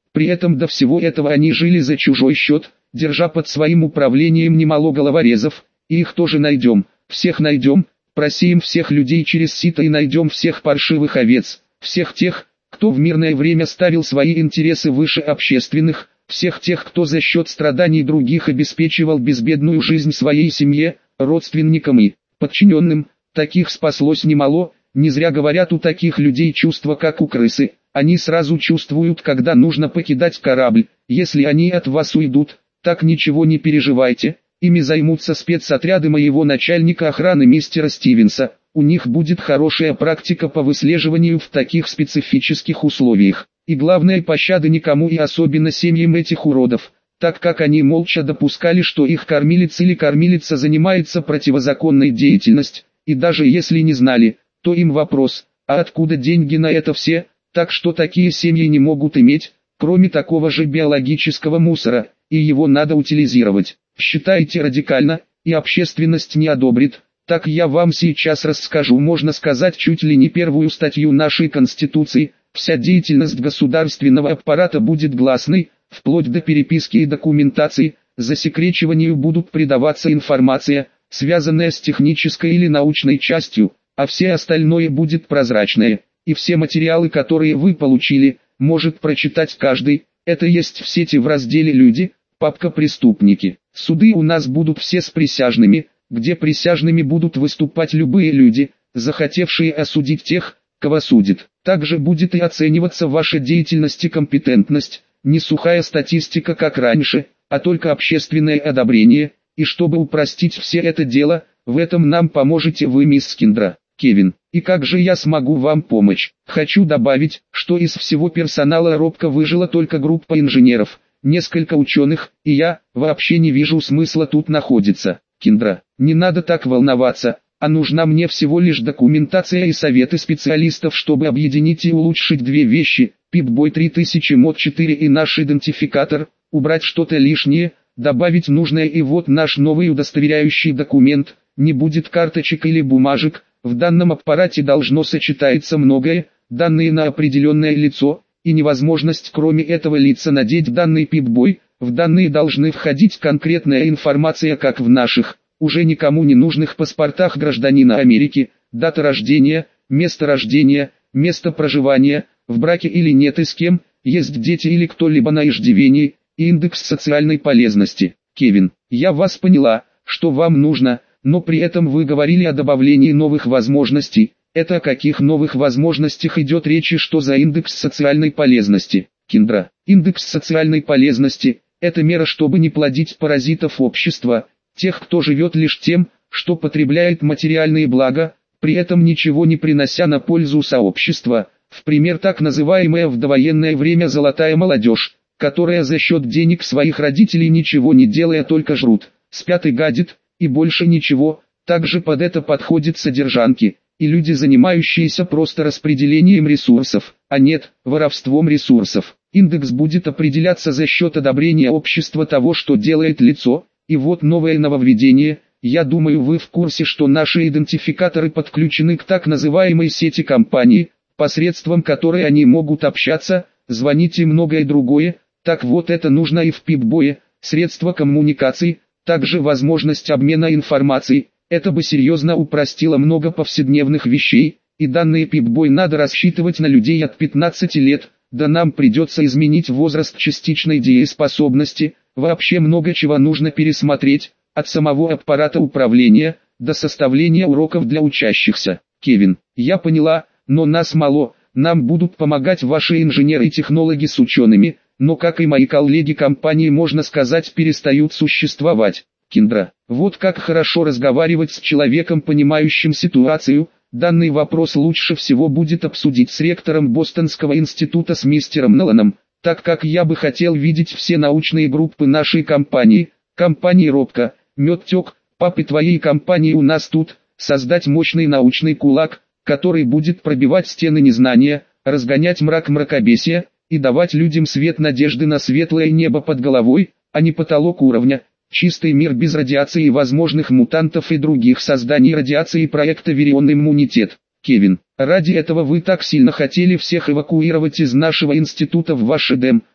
При этом до всего этого они жили за чужой счет, держа под своим управлением немало головорезов, и их тоже найдем, всех найдем, просеем всех людей через сито и найдем всех паршивых овец, всех тех, кто в мирное время ставил свои интересы выше общественных, всех тех, кто за счет страданий других обеспечивал безбедную жизнь своей семье, родственникам и подчиненным. Таких спаслось немало, не зря говорят, у таких людей чувства как у крысы, они сразу чувствуют, когда нужно покидать корабль. Если они от вас уйдут, так ничего не переживайте, ими займутся спецотряды моего начальника охраны мистера Стивенса, у них будет хорошая практика по выслеживанию в таких специфических условиях. И главное, пощады никому и особенно семьям этих уродов, так как они молча допускали, что их кормилец или кормилица занимается противозаконной деятельностью, и даже если не знали, то им вопрос, а откуда деньги на это все, так что такие семьи не могут иметь, кроме такого же биологического мусора, и его надо утилизировать. Считайте радикально, и общественность не одобрит. Так я вам сейчас расскажу, можно сказать, чуть ли не первую статью нашей Конституции. Вся деятельность государственного аппарата будет гласной, вплоть до переписки и документации, засекречиванию будут придаваться информация, связанная с технической или научной частью, а все остальное будет прозрачное, и все материалы, которые вы получили, может прочитать каждый. Это есть в сети в разделе «Люди», папка «Преступники». Суды у нас будут все с присяжными, где присяжными будут выступать любые люди, захотевшие осудить тех, кого судит. Также будет и оцениваться ваша деятельность и компетентность, не сухая статистика как раньше, а только общественное одобрение, и чтобы упростить все это дело, в этом нам поможете вы, мисс Киндра. Кевин, и как же я смогу вам помочь? Хочу добавить, что из всего персонала робко выжила только группа инженеров, несколько ученых, и я вообще не вижу смысла тут находиться. Киндра, не надо так волноваться, а нужна мне всего лишь документация и советы специалистов, чтобы объединить и улучшить две вещи: Pip-Boy 3000 Mod 4 и наш идентификатор, убрать что-то лишнее, добавить нужное, и вот наш новый удостоверяющий документ. Не будет карточек или бумажек, в данном аппарате должно сочетаться многое, данные на определенное лицо, и невозможность кроме этого лица надеть данный Pip-Boy. В данные должны входить конкретная информация, как в наших, уже никому не нужных паспортах гражданина Америки: дата рождения, место рождения, место проживания, в браке или нет и с кем, есть дети или кто-либо на иждивении, и индекс социальной полезности. Кевин, я вас поняла, что вам нужно, но при этом вы говорили о добавлении новых возможностей. Это о каких новых возможностях идет речь и что за индекс социальной полезности? Киндра, индекс социальной полезности – это мера, чтобы не плодить паразитов общества, тех, кто живет лишь тем, что потребляет материальные блага, при этом ничего не принося на пользу сообщества. В пример так называемая в довоенное время золотая молодежь, которая за счет денег своих родителей ничего не делая только жрут, спят и гадят, и больше ничего. Также под это подходят содержанки, и люди, занимающиеся просто распределением ресурсов, а нет, воровством ресурсов. Индекс будет определяться за счет одобрения общества того, что делает лицо. И вот новое нововведение. Я думаю, вы в курсе, что наши идентификаторы подключены к так называемой сети компаний, посредством которой они могут общаться, звонить и многое другое. Так вот, это нужно и в Pip-Boy, средства коммуникации, также возможность обмена информацией. Это бы серьезно упростило много повседневных вещей, и данные Pip-Boy надо рассчитывать на людей от 15 лет, да нам придется изменить возраст частичной дееспособности. Вообще много чего нужно пересмотреть, от самого аппарата управления, до составления уроков для учащихся. Кевин, я поняла, но нас мало, нам будут помогать ваши инженеры и технологи с учеными, но как и мои коллеги, компании, можно сказать, перестают существовать. Киндра, вот как хорошо разговаривать с человеком, понимающим ситуацию. Данный вопрос лучше всего будет обсудить с ректором Бостонского института, с мистером Ноланом, так как я бы хотел видеть все научные группы нашей компании, компании Робко, Медтек, папы твоей компании у нас тут, создать мощный научный кулак, который будет пробивать стены незнания, разгонять мрак мракобесия, и давать людям свет надежды на светлое небо под головой, а не потолок уровня. Чистый мир без радиации и возможных мутантов и других созданий радиации проекта «Вирион иммунитет». Кевин, ради этого вы так сильно хотели всех эвакуировать из нашего института в ваш Эдем,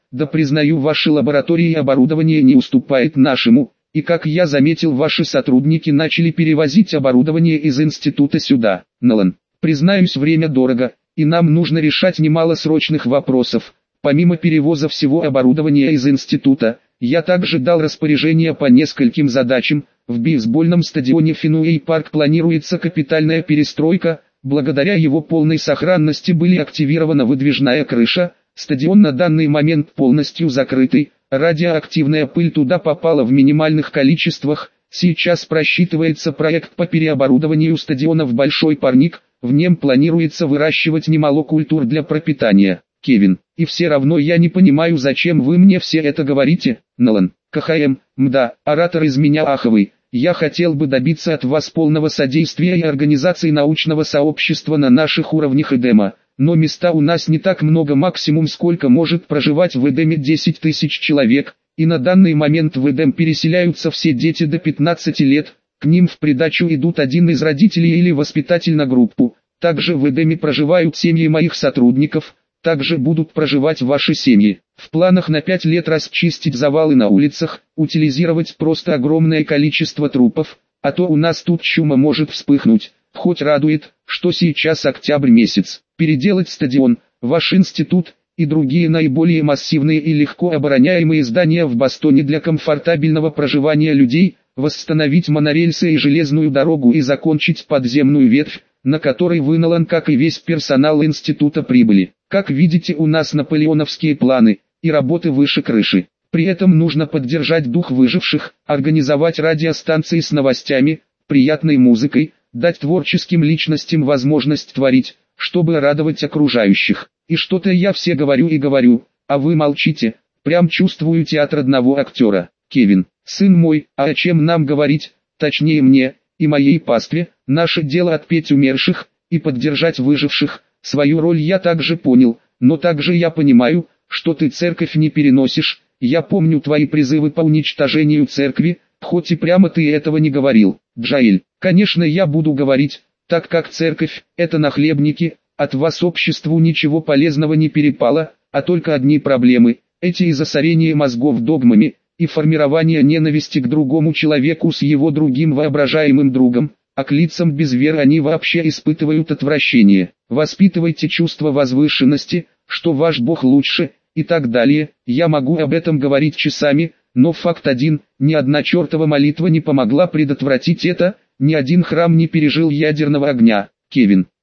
да признаю, ваши лаборатории и оборудование не уступает нашему, и как я заметил, ваши сотрудники начали перевозить оборудование из института сюда. Нолан, признаюсь, время дорого, и нам нужно решать немало срочных вопросов. Помимо перевоза всего оборудования из института, я также дал распоряжение по нескольким задачам. В бейсбольном стадионе Фенуэй Парк планируется капитальная перестройка. Благодаря его полной сохранности были активирована выдвижная крыша. Стадион на данный момент полностью закрытый. Радиоактивная пыль туда попала в минимальных количествах. Сейчас просчитывается проект по переоборудованию стадиона в большой парник. В нем планируется выращивать немало культур для пропитания. Кевин, и все равно я не понимаю, зачем вы мне все это говорите. Нолан, КХМ, мда, оратор из меня аховый. Я хотел бы добиться от вас полного содействия и организации научного сообщества на наших уровнях Эдема. Но места у нас не так много, максимум сколько может проживать в Эдеме 10 тысяч человек. И на данный момент в Эдем переселяются все дети до 15 лет. К ним в придачу идут один из родителей или воспитатель на группу. Также в Эдеме проживают семьи моих сотрудников. Также будут проживать ваши семьи. В планах на 5 лет расчистить завалы на улицах, утилизировать просто огромное количество трупов, а то у нас тут чума может вспыхнуть. Хоть радует, что сейчас октябрь месяц. Переделать стадион, ваш институт и другие наиболее массивные и легко обороняемые здания в Бостоне для комфортабельного проживания людей, восстановить монорельсы и железную дорогу и закончить подземную ветвь, на которой вы, Нолан, как и весь персонал института, прибыли. Как видите, у нас наполеоновские планы и работы выше крыши. При этом нужно поддержать дух выживших, организовать радиостанции с новостями, приятной музыкой, дать творческим личностям возможность творить, чтобы радовать окружающих. И что-то я все говорю и говорю, а вы молчите. Прям чувствую театр одного актера. Кевин, сын мой, а о чем нам говорить, точнее мне и моей пастве? Наше дело отпеть умерших и поддержать выживших. Свою роль я также понял, но также я понимаю, что ты церковь не переносишь. Я помню твои призывы по уничтожению церкви, хоть и прямо ты этого не говорил. Джаэль, конечно, я буду говорить, так как церковь – это нахлебники, от вас обществу ничего полезного не перепало, а только одни проблемы, эти и засорение мозгов догмами, и формирование ненависти к другому человеку с его другим воображаемым другом, а к лицам без веры они вообще испытывают отвращение. Воспитывайте чувство возвышенности, что ваш Бог лучше, и так далее. Я могу об этом говорить часами, но факт один, ни одна чертова молитва не помогла предотвратить это, ни один храм не пережил ядерного огня. Кевин.